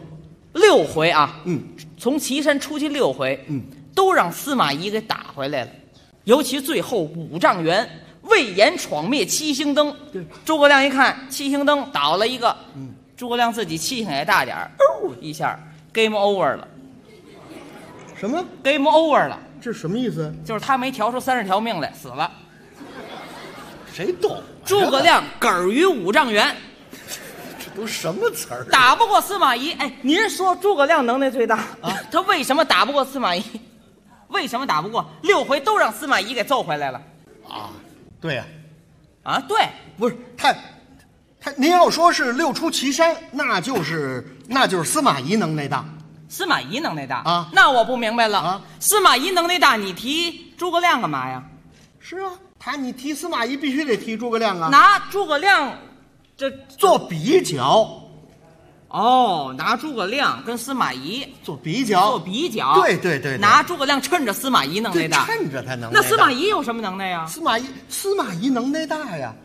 6回啊，从祁山出去6回，都让司马懿给打回来了。尤其最后5丈原，魏延闯灭七星灯，诸葛亮一看七星灯倒了一个，诸葛亮自己气性也大点儿，一下 game over 了。 什么 game over 了？ 这什么意思？ 就是他没调出30条命来，死了。 谁懂？ 诸葛亮嗝于5丈原。 都什么词儿？ 打不过司马懿。您说诸葛亮能耐最大啊？他为什么打不过司马懿？为什么打不过？6回都让司马懿给揍回来了。 对呀。 对， 不是他，您要说是6出祁山，那就是司马懿能耐大。 司马懿能耐大啊？ 那我不明白了司马懿能耐大，你提诸葛亮干嘛呀？ 是啊，你提司马懿必须得提诸葛亮啊。 拿诸葛亮。这做比较， 拿诸葛亮跟司马懿做比较，对， 拿诸葛亮趁着司马懿能耐大， 趁着他能耐大。 那司马懿有什么能耐呀？ 司马懿能耐大呀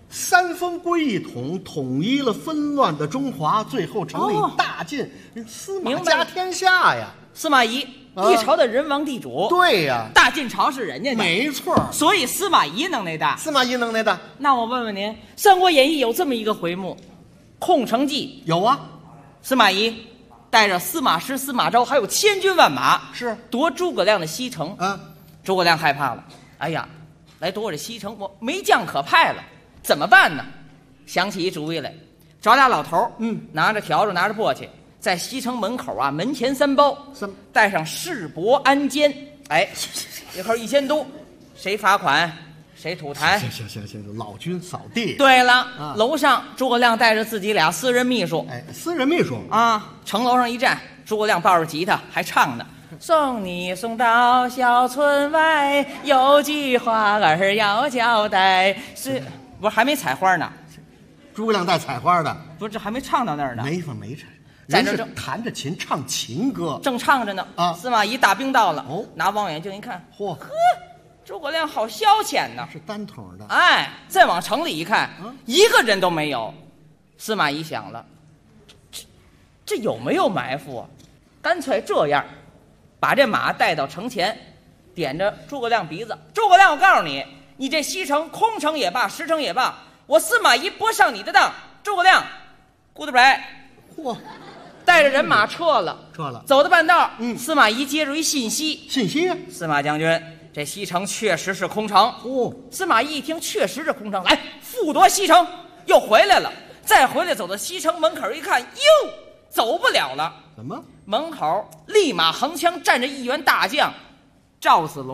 ，3分归一统，统一了纷乱的中华，最后成立大晋，司马家天下呀。 司马懿一朝的人王地主， 对呀， 大晋朝是人家的， 没错。 所以司马懿能耐大。 司马懿能耐大。 那我问问您，《三国演义》有这么一个回目，空城计。 有啊， 司马懿带着司马师、司马昭，还有千军万马， 是夺诸葛亮的西城。诸葛亮害怕了，哎呀，来夺我这西城，我没将可派了，怎么办呢？想起一主意来，找俩老头，拿着笤帚，拿着簸箕。在西城门口啊，门前3包，带上市舶安监，一块1000都，谁罚款谁吐痰。 行，老君扫地。 对了，楼上诸葛亮带着自己俩私人秘书， 私人秘书啊，城楼上一站，诸葛亮抱着吉他还唱呢。送你送到小村外，有句话儿要交代。不是还没采花呢？ 诸葛亮带采花的， 不是这还没唱到那儿呢。 没唱。人是弹着琴唱情歌， 正唱着呢司马懿大兵到了，拿望远镜一看，诸葛亮好消遣呢， 是单筒的。 再往城里一看，一个人都没有。司马懿想了，这有没有埋伏啊？干脆这样，把这马带到城前，点着诸葛亮鼻子。诸葛亮，我告诉你，你这西城空城也罢，实城也罢，我司马懿不上你的当。诸葛亮，goodbye。带着人马撤了，走到半道，司马懿接住一信息啊， 司马将军，这西城确实是空城。司马懿一听确实是空城，来复夺西城，又回来了。再回来走到西城门口一看，哟，走不了了。 怎么？ 门口立马横枪站着一员大将赵子龙。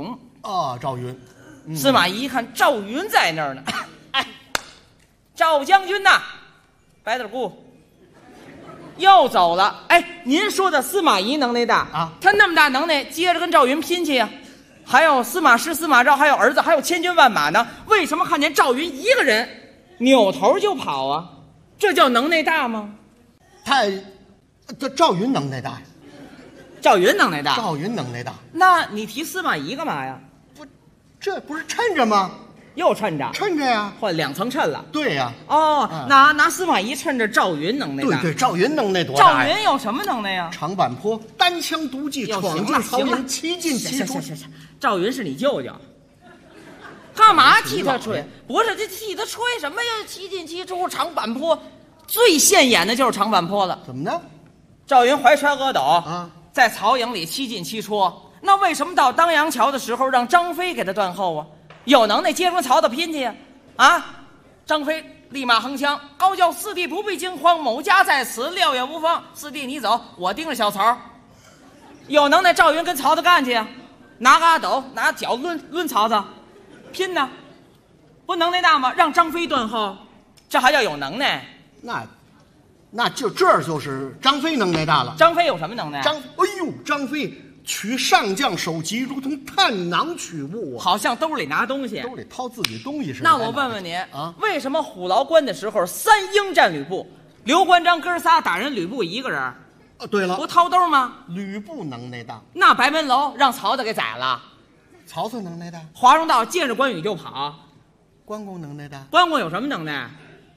啊，赵云。 司马懿一看赵云在那儿呢，哎，赵将军呐，白点顾。又走了。哎，您说的司马懿能耐大啊，他那么大能耐，接着跟赵云拼去呀。还有司马师、司马昭，还有儿子，还有千军万马呢。为什么看见赵云一个人扭头就跑啊？这叫能耐大吗？ 这赵云能耐大呀。 赵云能耐大。 赵云能耐大。 那你提司马懿干嘛呀？ 这不是趁着吗？ 又趁着， 趁着呀， 换2层衬了。 对呀。 哦，拿司马懿趁着赵云能耐大。 对，赵云能耐多大呀？赵云有什么能耐呀？ 长坂坡单枪独骑闯进曹营，7进7出。 行，赵云是你舅舅，干嘛替他吹？不是，这替他吹什么呀？7进7出，长坂坡，最现眼的就是长坂坡了。 怎么呢？ 赵云怀揣阿斗啊，在曹营里7进7出。那为什么到当阳桥的时候让张飞给他断后啊？有能耐接着曹操拼去呀！啊，张飞立马横枪，高叫四弟不必惊慌，某家在此，料也无妨。四弟你走，我盯着小曹。有能耐，赵云跟曹操干去呀！拿个阿斗，拿脚抡曹操，拼呢，不能耐大吗？让张飞断后，这还叫有能耐？ 那就这就是张飞能耐大了。 张飞有什么能耐？ 张飞取上将首级，如同探囊取物啊， 好像兜里拿东西， 兜里掏自己东西似的。 那我问问您啊，为什么虎牢关的时候3英战吕布，刘关张哥仨打人吕布一个人？ 对了， 不掏兜吗？ 吕布能耐大。 那白门楼让曹操给宰了， 曹操能耐大。 华容道见着关羽就跑， 关公能耐大。 关公有什么能耐？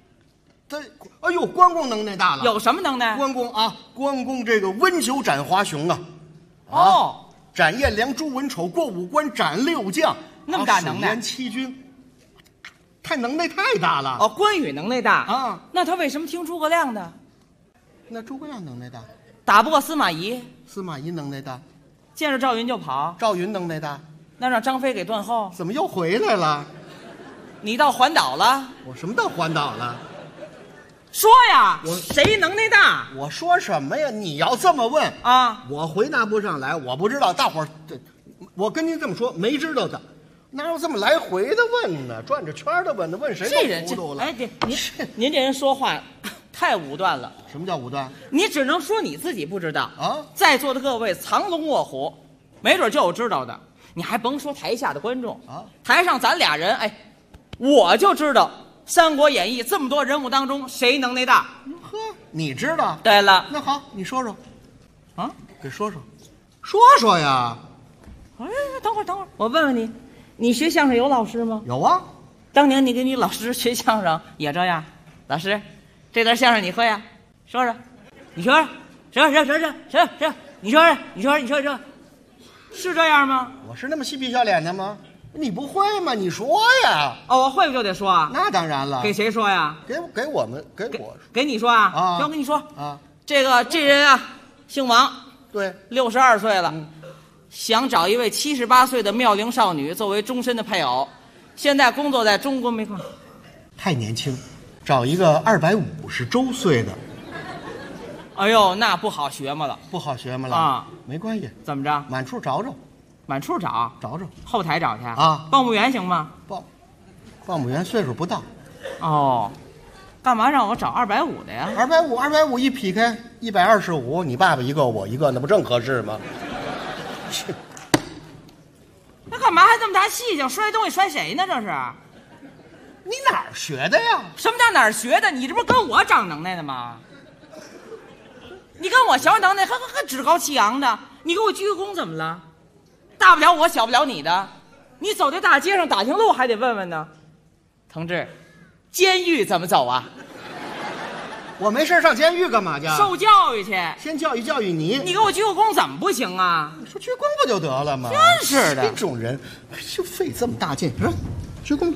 关公能耐大了。 有什么能耐？ 关公这个温酒斩华雄啊！斩颜良、诛文丑，过5关斩6将， 那么大能耐。 水淹7军，能耐太大了。 哦，关羽能耐大啊，那他为什么听诸葛亮的？ 那诸葛亮能耐大， 打不过司马懿。 司马懿能耐大， 见着赵云就跑。 赵云能耐大， 那让张飞给断后。 怎么又回来了？ 你到环岛了？ 我什么到环岛了？ 说呀，谁能耐大？ 我说什么呀？你要这么问啊， 我回答不上来，我不知道。大伙儿，我跟您这么说，没知道的，哪有这么来回的问呢？转着圈的问的，问谁都糊涂了。 哎，您这人说话太武断了。 什么叫武断？ 你只能说你自己不知道啊。在座的各位藏龙卧虎，没准就有知道的。你还甭说台下的观众啊，台上咱俩人，哎，我就知道。《三国演义》这么多人物当中，谁能耐大？ 呵，你知道？ 对了， 那好，你说说， 啊， 给说说呀。 哎，等会儿，我问问你，你学相声有老师吗？ 有啊， 当年你跟你老师学相声也这样。老师，这段相声你会呀？说说，你说说，你说，是这样吗？ 我是那么嬉皮笑脸的吗？你不会吗？你说呀！ 哦，我会不就得说啊？ 那当然了。 给谁说呀？ 给我给你说啊！ 啊， 要跟你说啊， 这人啊，姓王， 对 ，62岁了，想找一位78岁的妙龄少女作为终身的配偶，现在工作在中国煤矿。 太年轻，找一个250周岁的。 哎呦，那不好学嘛了， 啊！没关系， 怎么着？ 满处找找。 满处找，后台找去啊！ 报幕员行吗？ 报幕员岁数不到。 哦，干嘛让我找250的呀 ？250一劈开125，你爸爸一个我一个，那不正合适吗？ 那干嘛还这么大气性？摔东西摔谁呢？这是？ 你哪儿学的呀？ 什么叫哪儿学的？你这不是跟我长能耐的吗？你跟我学能耐，还趾高气扬的，你给我鞠个躬怎么了？大不了我，小不了你的。你走在大街上打听路还得问问呢。同志，监狱怎么走啊？ 我没事上监狱干嘛去？ 受教育去。 先教育教育你。 你给我鞠个躬怎么不行啊？ 你说鞠躬不就得了吗？ 真是的， 这种人就费这么大劲。鞠躬。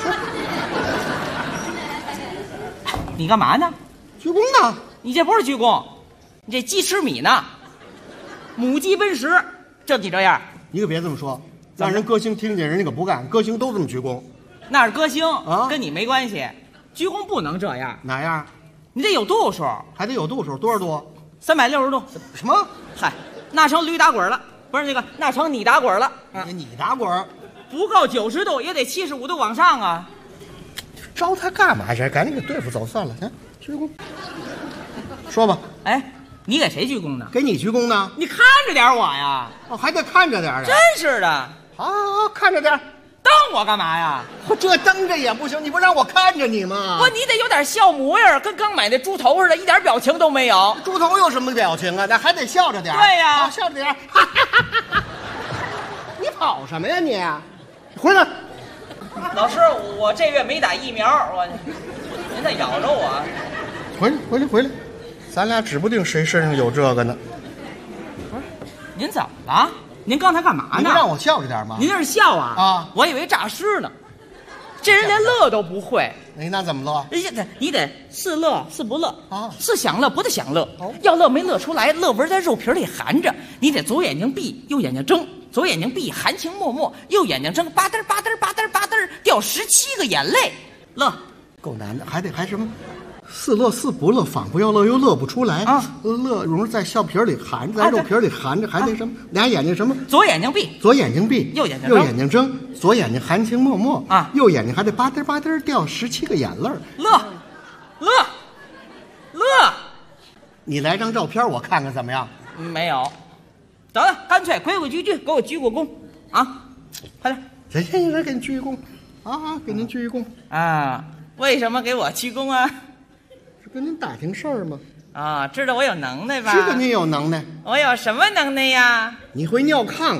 你干嘛呢？ 鞠躬呢？ 你这不是鞠躬，你这鸡吃米呢。母鸡奔食，就你这样。 你可别这么说，让人歌星听见人家可不干，歌星都这么鞠躬。 那是歌星啊，跟你没关系。鞠躬不能这样。 哪样？ 你得有度数， 还得有度数，多少度 ？360度。 什么？ 嗨，那成驴打滚了，不是那成你打滚了。 你打滚， 不够90度也得75度往上啊。 招他干嘛去？赶紧给对付走算了。鞠躬。说吧。 哎，你给谁鞠躬呢？ 给你鞠躬呢。 你看着点我呀。 哦，还得看着点的。 真是的。 好，看着点。 瞪我干嘛呀？ 这瞪着也不行，你不让我看着你吗？ 不，你得有点笑模样，跟刚买的猪头似的，一点表情都没有。 猪头有什么表情啊？那还得笑着点。 对呀， 笑着点。你跑什么呀你？回来。 老师，我这月没打疫苗，您再咬着我。 回来，咱俩指不定谁身上有这个呢。 不是，您怎么了？您刚才干嘛呢？ 你不让我笑着点吗？ 您那是笑啊？ 啊， 我以为诈尸呢。这人连乐都不会。 那怎么乐？ 你得是乐是不乐啊？是想乐不得想乐。要乐没乐出来，乐纹在肉皮里含着。你得左眼睛闭，右眼睛睁。左眼睛闭，含情脉脉；右眼睛睁，吧嘚吧嘚吧嘚吧嘚，掉17个眼泪。乐， 够难的，还什么？似乐似不乐，仿佛要乐又乐不出来啊！乐容在笑皮里含着，在肉皮里含着，还得什么？俩眼睛什么？ 左眼睛闭， 左眼睛闭， 右眼睛睁，左眼睛含情脉脉啊， 右眼睛还得吧嘚吧嘚掉17个眼泪。 乐， 你来张照片我看看怎么样？ 没有，得了，干脆规规矩矩给我鞠个躬啊！快点， 行，来给你鞠一躬啊！给您鞠一躬啊！为什么给我鞠躬啊？ 跟您打听事儿吗？ 啊，知道我有能耐吧？ 知道你有能耐。 我有什么能耐呀？ 你会尿炕。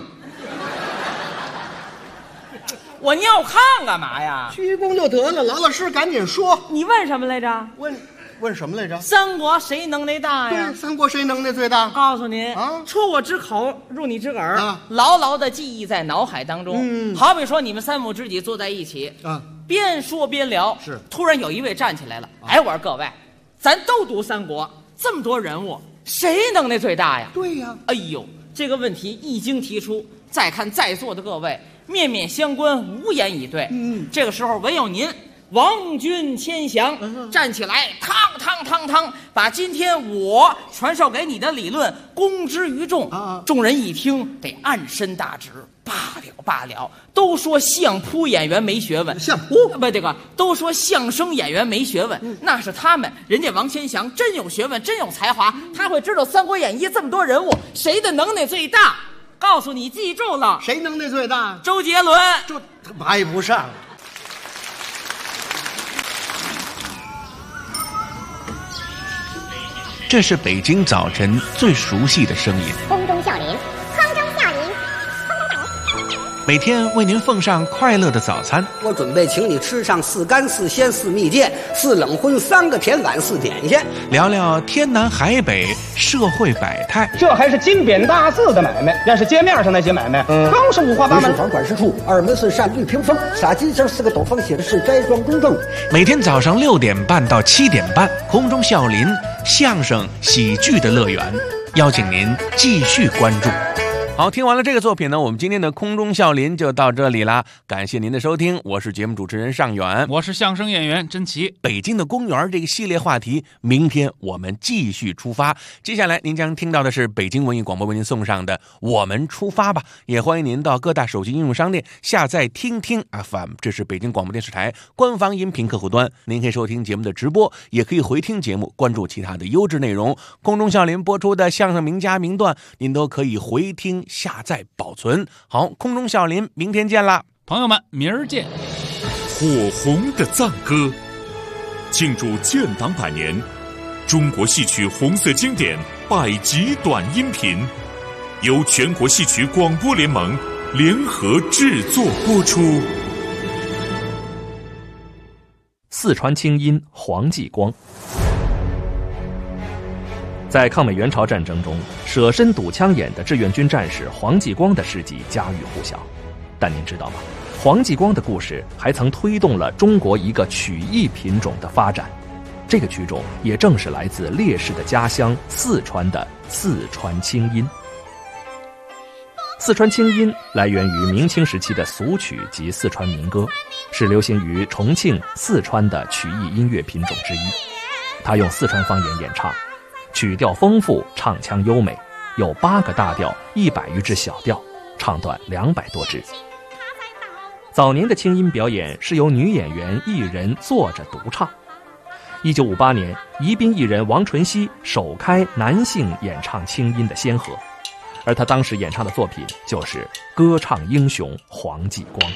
我尿炕干嘛呀？ 鞠躬就得了，老实赶紧说。 你问什么来着？ 问什么来着？ 三国谁能耐大呀？ 对，三国谁能耐最大？ 告诉您啊， 出我之口，入你之耳，牢牢的记忆在脑海当中。好比说你们3母知己坐在一起啊，边说边聊， 是突然有一位站起来了，哎，我说各位。咱都读三国，这么多人物，谁能耐最大呀？ 对呀。 哎呦，这个问题一经提出，再看在座的各位，面面相观，无言以对。这个时候唯有您王君千祥站起来，汤，把今天我传授给你的理论公之于众。众人一听，得暗伸大指。罢了，都说相扑演员没学问， 相扑不这个都说相声演员没学问，那是他们，人家王千祥真有学问，真有才华，他会知道《三国演义》这么多人物，谁的能耐最大？告诉你，记住了， 谁能耐最大？ 周杰伦， 这排不上。 这是北京早晨最熟悉的声音， 空中笑林。 每天为您奉上快乐的早餐。 我准备请你吃上4干4鲜4蜜饯4冷荤3个甜碗4点心， 聊聊天南海北社会百态。 这还是金匾大字的买卖，要是街面上那些买卖，更是五花八门。 房管事处2门是扇绿屏风，洒金星4个斗方写的是斋庄公正。 每天早上6点半到7点半，空中笑林相声喜剧的乐园，邀请您继续关注。好，听完了这个作品呢，我们今天的空中笑林就到这里啦。感谢您的收听，我是节目主持人尚远， 我是相声演员甄奇。 北京的公园这个系列话题，明天我们继续出发。接下来您将听到的是北京文艺广播为您送上的《我们出发吧》，也欢迎您到各大手机应用商店下载听听 FM， 这是北京广播电视台官方音频客户端。您可以收听节目的直播，也可以回听节目，关注其他的优质内容。空中笑林播出的相声名家名段，您都可以回听下载保存。好，空中笑林，明天见啦， 朋友们，明儿见。 火红的赞歌，庆祝建党100年，中国戏曲红色经典100集短音频，由全国戏曲广播联盟联合制作播出。 四川青音黄继光。在抗美援朝战争中，舍身堵枪眼的志愿军战士黄继光的事迹家喻户晓。但您知道吗？黄继光的故事还曾推动了中国一个曲艺品种的发展。这个曲种也正是来自烈士的家乡四川的四川青音。四川青音来源于明清时期的俗曲及四川民歌，是流行于重庆、四川的曲艺音乐品种之一。它用四川方言演唱，曲调丰富，唱腔优美，有8个大调，100余支小调，唱段200多支。 早年的清音表演是由女演员一人坐着独唱。1958年，宜宾艺人王淳熙首开男性演唱清音的先河，而他当时演唱的作品就是歌唱英雄黄继光。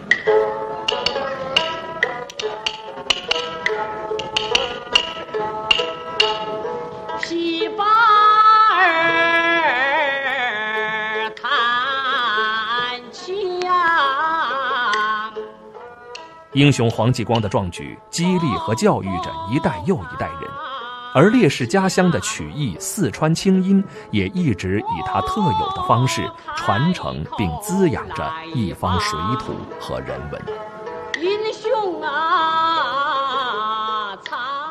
戏把儿弹起呀， 英雄黄继光的壮举激励和教育着一代又一代人，而烈士家乡的曲艺四川清音也一直以他特有的方式传承并滋养着一方水土和人文。 英雄啊，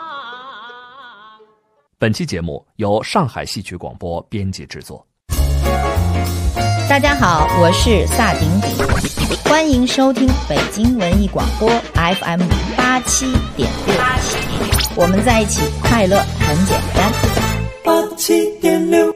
本期节目由上海戏曲广播编辑制作。 大家好，我是萨顶顶，欢迎收听北京文艺广播 FM 87.6，我们在一起，快乐很简单。 87.6。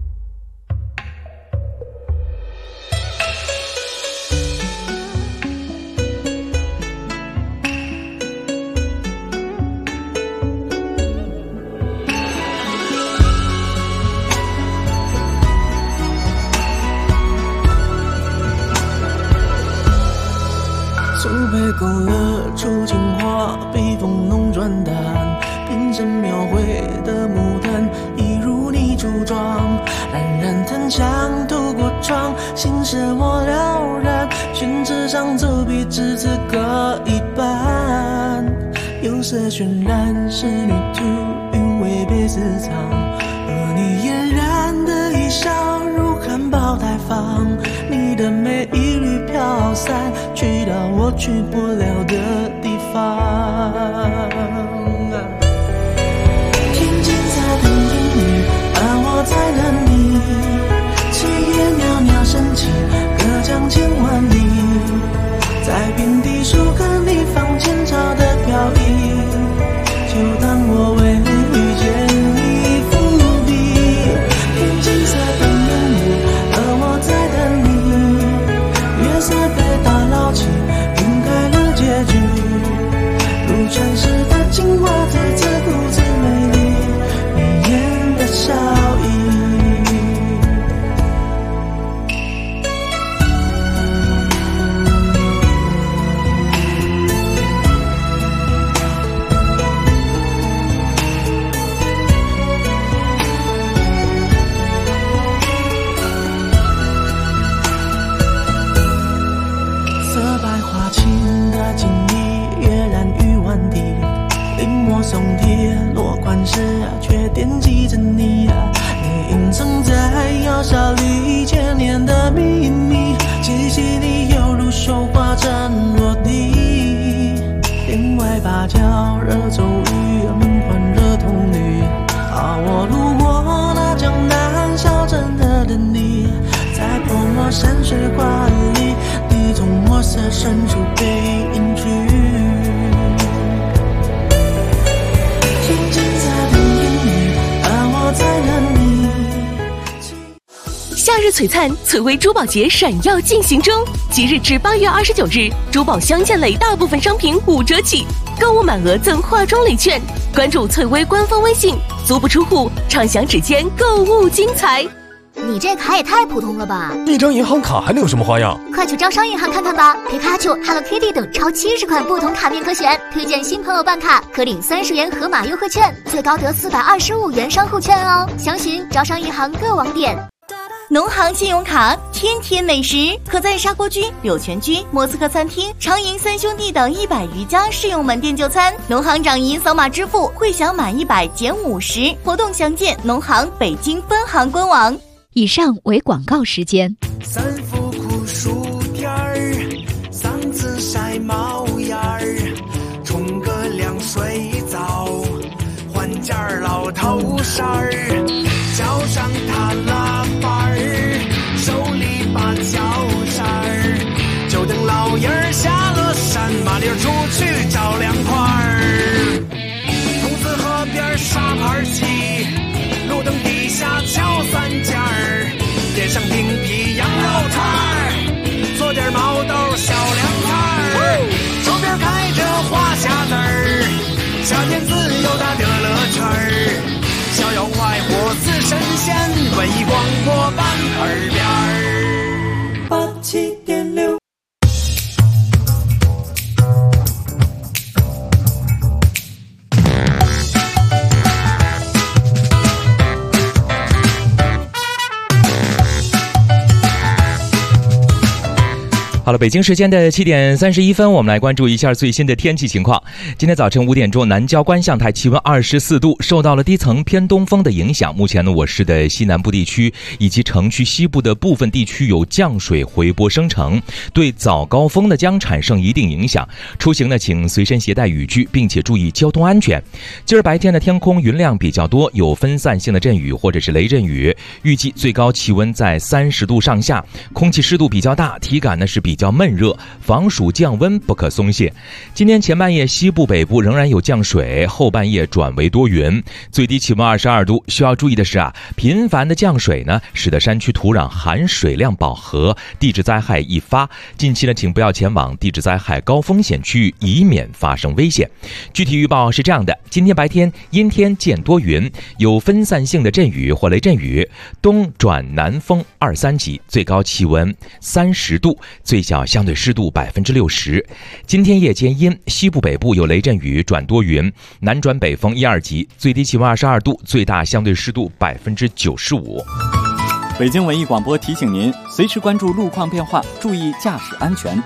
苏北勾勒出情画，笔锋浓转淡，瓶身描绘的牡丹，一如你梳妆，冉冉檀香透过窗，心事我了然，宣纸上走笔至此各一半，有色渲染仕女图，韵味被私藏，而你嫣然的一笑如含苞待放，你的美一缕飘散，去到我去不了的地方。天青色等烟雨，而我在等你，七叶袅袅升起，隔江千万里，在遍地树根里放前朝的飘逸，就当我为你遇见你伏笔。天青色等烟雨，而我在等你，月色被打捞起，晕开了结局，如传世的情话，字字故字美丽，你眼的笑意。色白花青的锦衣，跃然于万地，临摹松贴落款时，却惦记着你，你隐藏在窑烧里千年的秘密，记起你犹如绣花针落地，帘外芭蕉惹骤雨，门环惹铜绿，我路过那江南小镇的等你，在泼墨山水画里，你从墨色深处被隐去。天青色等烟雨，而我在等你。 夏日璀璨，翠微珠宝节闪耀进行中，即日至8月29日，珠宝镶嵌类大部分商品5折起，购物满额赠化妆礼券。关注翠微官方微信，足不出户，畅享指尖购物精彩。 你这卡也太普通了吧！ 一张银行卡还能有什么花样？ 快去招商银行看看吧！皮卡丘、Hello Kitty 等超70款不同卡面可选，推荐新朋友办卡可领30元盒马优惠券，最高得425元商户券哦！详询招商银行各网点。 农行信用卡天天美食，可在砂锅居、柳泉居、莫斯科餐厅、长银三兄弟等100余家适用门店就餐。农行掌银扫码支付，会享满100减50，活动详见农行北京分行官网。 以上为广告时间。 三伏酷暑天儿，嗓子晒冒烟儿，冲个凉水澡，换件老头衫儿，脚上踏拉板儿，手里把脚扇儿，就等老爷儿下了山，麻溜出去找凉快儿。桐梓河边沙盘棋，路灯底下敲3件儿，点上冰皮羊肉串儿，做点毛豆小凉菜儿。 了，北京时间的7点31分，我们来关注一下最新的天气情况。今天早晨5点钟，南郊观象台气温24度，受到了低层偏东风的影响。目前呢，我市的西南部地区以及城区西部的部分地区有降水回波生成，对早高峰呢将产生一定影响。出行呢，请随身携带雨具，并且注意交通安全。今儿白天的天空云量比较多，有分散性的阵雨或者是雷阵雨，预计最高气温在30度上下，空气湿度比较大，体感呢是比较闷热，防暑降温不可松懈。今天前半夜西部北部仍然有降水，后半夜转为多云，最低气温22度。需要注意的是频繁的降水呢，使得山区土壤含水量饱和，地质灾害易发。近期呢，请不要前往地质灾害高风险区域，以免发生危险。具体预报是这样的：今天白天阴天见多云，有分散性的阵雨或雷阵雨，东转南风2-3级，最高气温30度，最小相对湿度60%。今天夜间阴，西部北部有雷阵雨转多云，南转北风1-2级，最低气温22度，最大相对湿度95%。 北京文艺广播提醒您，随时关注路况变化，注意驾驶安全。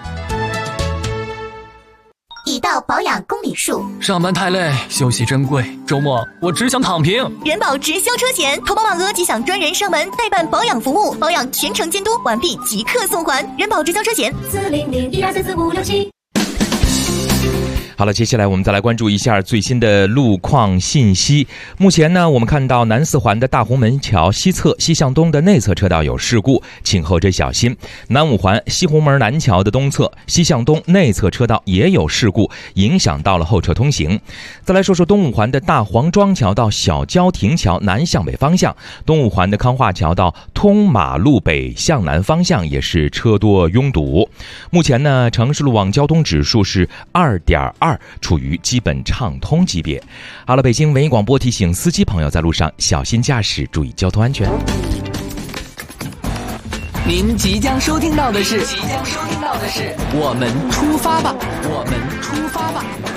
已到保养公里数， 上班太累，休息珍贵，周末我只想躺平。 人保直销车险，投保满额即享专人上门代办保养服务，保养全程监督，完毕即刻送还。人保直销车险40012344567。 好了，接下来我们再来关注一下最新的路况信息。目前呢，我们看到南四环的大红门桥西侧西向东的内侧车道有事故，请后者小心。南五环西红门南桥的东侧西向东内侧车道也有事故，影响到了后车通行。再来说说东五环的大黄庄桥到小郊亭桥南向北方向，东五环的康化桥到通马路北向南方向也是车多拥堵。目前呢，城市路网交通指数是2.2，处于基本畅通级别。好了，北京文艺广播提醒司机朋友在路上小心驾驶，注意交通安全。 您即将收听到的是，我们出发吧，我们出发吧。